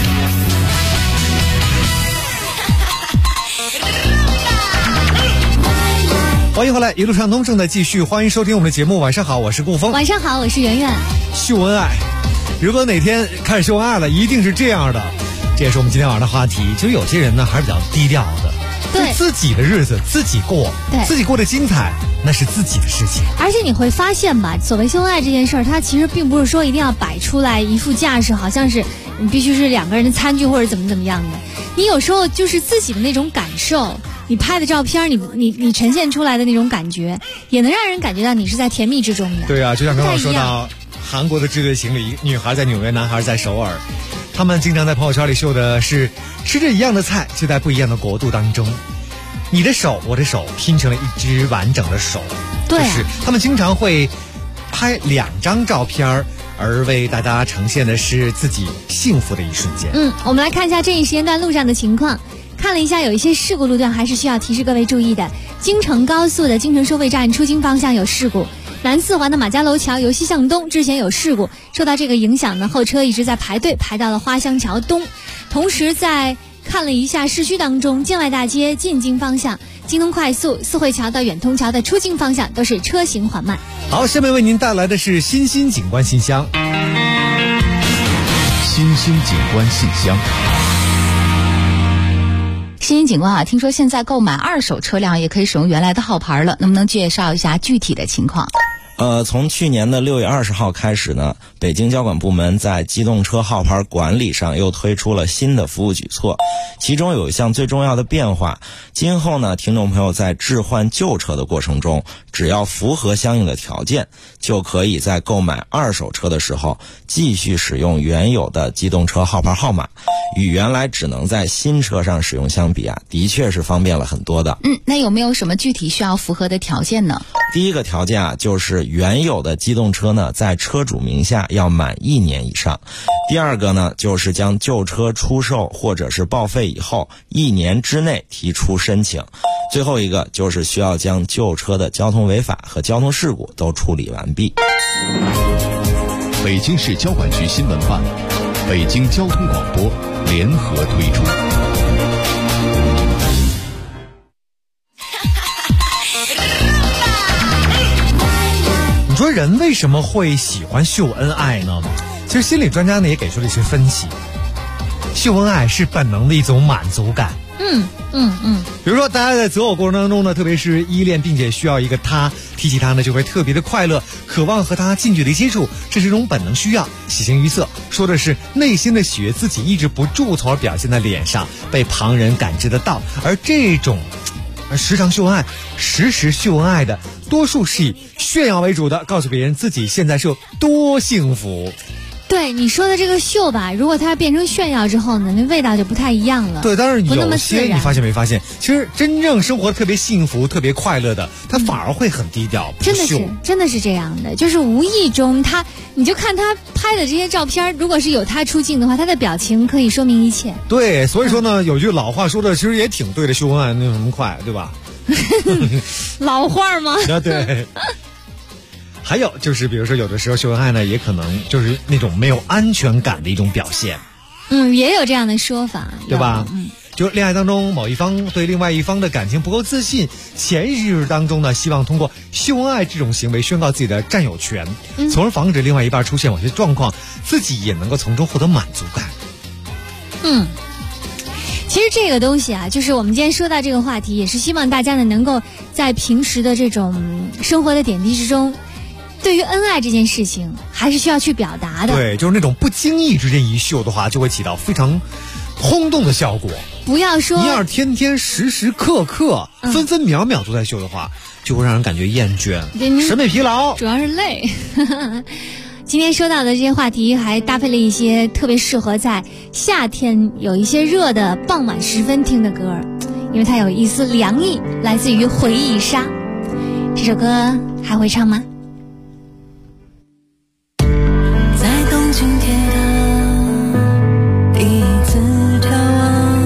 欢迎回来，一路畅通正在继续，欢迎收听我们的节目。晚上好，我是顾峰。 晚上好，我是圆圆。 秀恩爱，如果哪天看秀恩爱了，一定是这样的。这也是我们今天晚上的话题。其实有些人呢还是比较低调的， 对自己的日子自己过， 对自己过得精彩，那是自己的事情。 而且你会发现吧，所谓秀恩爱这件事儿，它其实并不是说一定要摆出来一副架势，好像是你必须是2个人的餐具或者怎么样的。你有时候就是自己的那种感受，你拍的照片，你呈现出来的那种感觉，也能让人感觉到你是在甜蜜之中的。 对啊，就像刚刚说到韩国的这对情侣，女孩在纽约，男孩在首尔。他们经常在朋友圈里秀的是吃着一样的菜，就在不一样的国度当中，你的手我的手拼成了一只完整的手。 对、 就是他们经常会拍2张照片，而为大家呈现的是自己幸福的一瞬间。 我们来看一下这一时间段路上的情况。看了一下，有一些事故路段还是需要提示各位注意的。京承高速的京承收费站出京方向有事故，南4环的马家楼桥由西向东之前有事故，受到这个影响呢，后车一直在排队排到了花乡桥东。同时在看了一下市区当中建外大街进京方向、京东快速、四惠桥到远通桥的出京方向都是车行缓慢。 好，下面为您带来的是新兴景观信箱。 新兴景观信箱。 新兴景观啊，听说现在购买二手车辆也可以使用原来的号牌了，能不能介绍一下具体的情况？ 从去年的6月20号开始呢，北京交管部门在机动车号牌管理上又推出了新的服务举措，其中有一项最重要的变化，今后呢，听众朋友在置换旧车的过程中，只要符合相应的条件，就可以在购买二手车的时候继续使用原有的机动车号牌号码，与原来只能在新车上使用相比啊，的确是方便了很多的。 那有没有什么具体需要符合的条件呢？ 第一个条件啊，就是原有的机动车呢，在车主名下要满1年以上。第二个呢，就是将旧车出售或者是报废以后1年之内提出申请。最后一个就是需要将旧车的交通违法和交通事故都处理完毕。 北京市交管局新闻办、北京交通广播联合推出。 你说人为什么会喜欢秀恩爱呢？其实心理专家呢也给出了一些分析。秀恩爱是本能的一种满足感。比如说大家在择偶过程当中呢，特别是依恋并且需要一个他，提起他呢就会特别的快乐，渴望和他近距离接触，这是一种本能需要，喜形于色，说的是内心的喜悦自己抑制不住，从而表现在脸上，被旁人感知得到。而这种时常秀恩爱、时时秀恩爱的，多数是以炫耀为主的，告诉别人自己现在是有多幸福。 对你说的这个秀吧，如果它变成炫耀之后呢，那味道就不太一样了。 对，但是有些你发现没发现，其实真正生活特别幸福、特别快乐的，他反而会很低调， 真的是这样的，就是无意中你就看他拍的这些照片，如果是有他出镜的话，他的表情可以说明一切。 对，所以说呢，有句老话说的其实也挺对的，秀恩爱那有什么快，对吧？ 老话吗？ 对。还有就是，比如说有的时候秀恩爱呢，也可能就是那种没有安全感的一种表现。 也有这样的说法， 对吧？就恋爱当中某一方对另外一方的感情不够自信，潜意识当中呢，希望通过秀恩爱这种行为宣告自己的占有权，从而防止另外一半出现某些状况，自己也能够从中获得满足感。 其实这个东西啊，就是我们今天说到这个话题，也是希望大家呢能够在平时的这种生活的点滴之中，对于恩爱这件事情还是需要去表达的。 对，就是那种不经意之间一秀的话，就会起到非常轰动的效果。 不要说你要是天天时时刻刻、分分秒秒都在秀的话，就会让人感觉厌倦、审美疲劳， 主要是累。今天说到的这些话题还搭配了一些特别适合在夏天有一些热的傍晚时分听的歌，因为它有一丝凉意，来自于回忆杀。这首歌还会唱吗？ 在东京铁塔第一次眺望，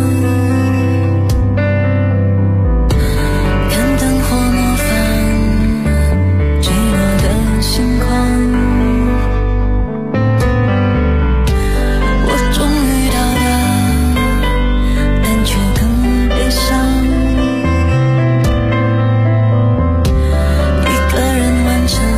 看灯火模仿寂寞的星光，我终于到达，但却更悲伤，一个人完成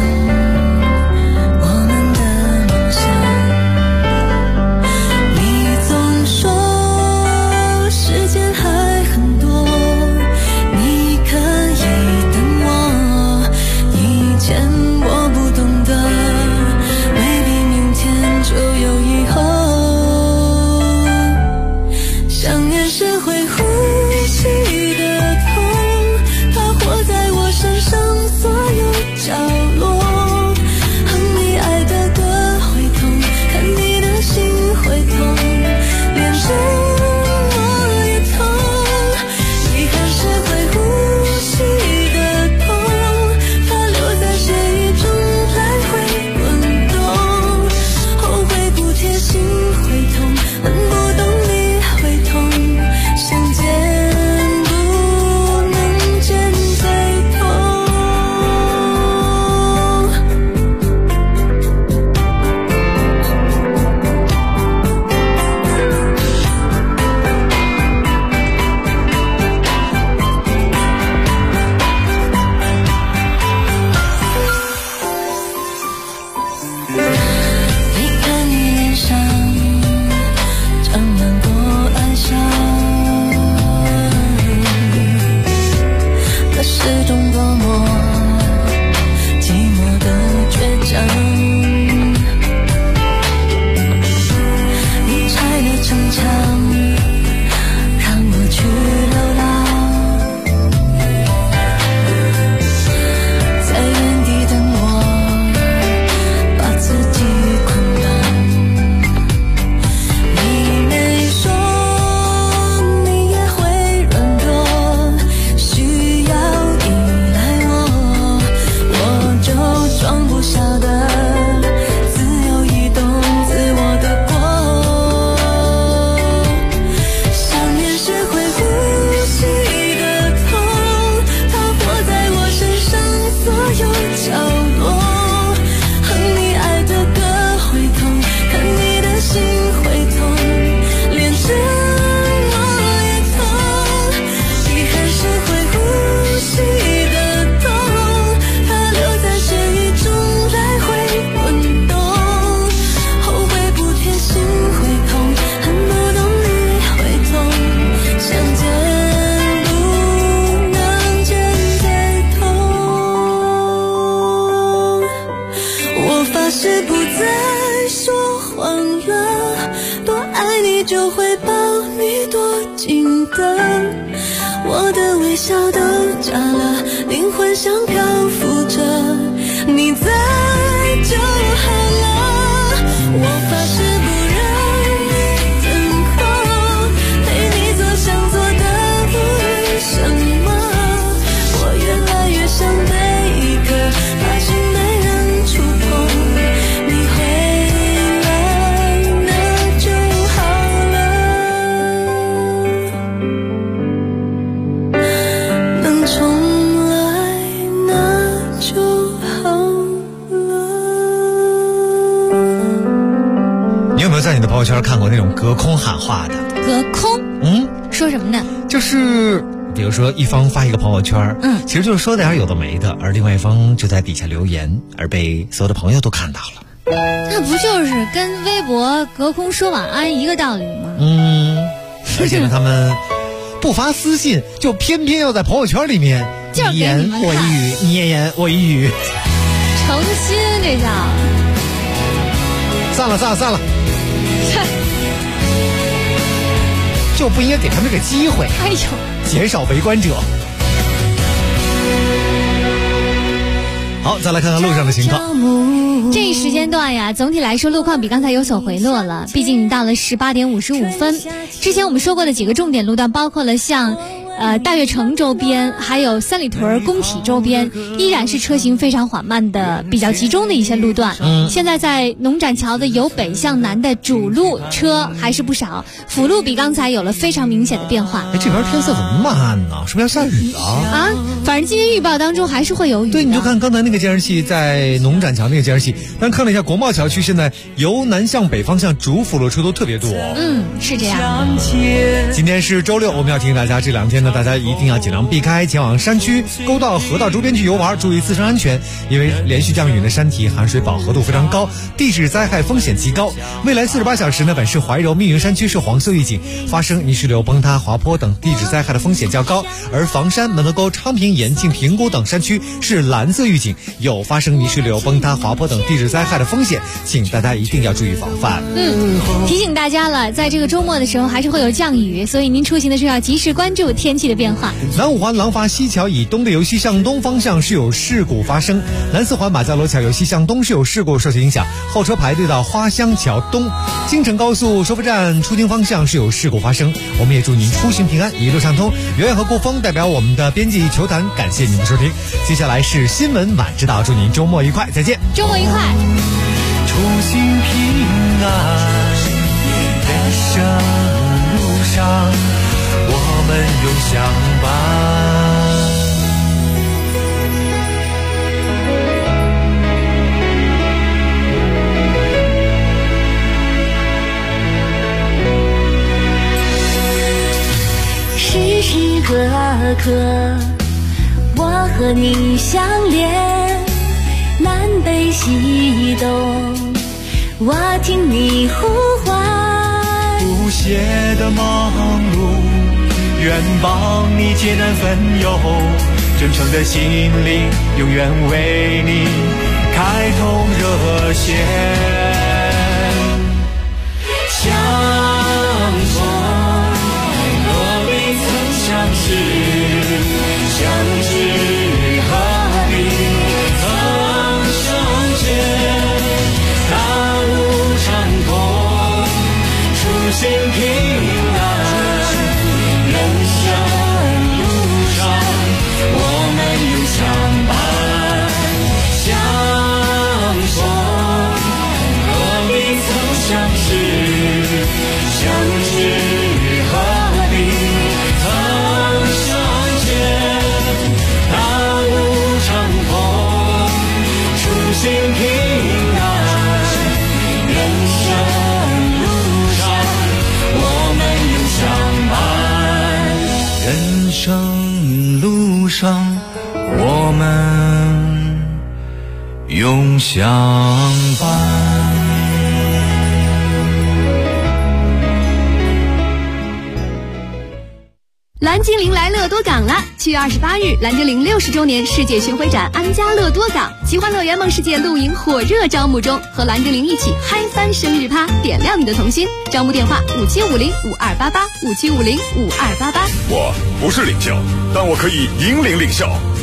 爱你就会把你躲进灯，我的微笑都假了，灵魂像漂浮着，你在就好了，我发誓不让你等候，陪你做想做的不什么，我越来越想被一个怕心的人触碰，你回来那就好了，能重来那就好了。 你有没有在你的朋友圈看过那种隔空喊话的？ 隔空？说什么呢？ 就是比如说一方发一个朋友圈，其实就是说点有的没的，而另外一方就在底下留言，而被所有的朋友都看到了。 那不就是跟微博隔空说晚安一个道理吗？ 而且呢，他们不发私信，就偏偏要在朋友圈里面就是你言我一语，你一言我一语， 诚心这叫。 算了，就不应该给他们这个机会。 哎呦， 减少围观者。好，再来看看路上的情况。 这一时间段呀，总体来说路况比刚才有所回落了，毕竟到了18点55分。之前我们说过的几个重点路段，包括了像大悦城周边，还有三里屯工体周边，依然是车行非常缓慢的、比较集中的一些路段。现在在农展桥的由北向南的主路车还是不少，辅路比刚才有了非常明显的变化。 这边天色怎么慢呢？是不是要下雨啊？ 反正今天预报当中还是会有雨的。 对，你就看刚才那个监视器，在农展桥那个监视器，但看了一下国贸桥区，现在由南向北方向主辅路车都特别多。 是这样。 今天是周六，我们要提醒大家，这2天呢，大家一定要尽量避开前往山区、沟道、河道周边去游玩，注意自身安全。因为连续降雨呢，山体含水饱和度非常高，地质灾害风险极高。未来48小时呢，本市怀柔、密云山区是黄色预警，发生泥石流、崩塌、滑坡等地质灾害的风险较高；而房山、门头沟、昌平、延庆、平谷等山区是蓝色预警，有发生泥石流、崩塌、滑坡等地质灾害的风险，请大家一定要注意防范。 提醒大家了，在这个周末的时候还是会有降雨，所以您出行的时候要及时关注天气的变化。 南五环廊坊西桥以东的由西向东方向是有事故发生，南四环马家楼桥由西向东是有事故受影响，后车排队到花乡桥东。京承高速收费站出京方向是有事故发生，我们也祝您出行平安，一路畅通。圆圆和顾峰代表我们的编辑球坛，感谢您的收听。接下来是新闻晚知道，祝您周末愉快，再见。 周末愉快， 出行平安，人生路上我们永相伴。 时时刻刻我和你相连，南北西东我听你呼唤， 不懈的忙碌愿帮你解难分忧，真诚的心灵永远为你开通热线，相逢何必曾相识，相知何必曾相见，大路畅通，出行平安，人生路上我们永相伴，相逢何必曾相识，相知何必曾相见，大路畅通，出行平安，人生路上我们永相伴，人生路上我们永相伴。 来蓝精灵来乐多港了！7月28日，蓝精灵60周年世界巡回展安家乐多港奇幻乐园梦世界露营火热招募中，和蓝精灵一起嗨翻生日趴，点亮你的童心。招募电话57505288，57505288。 我不是领校，但我可以引领领校。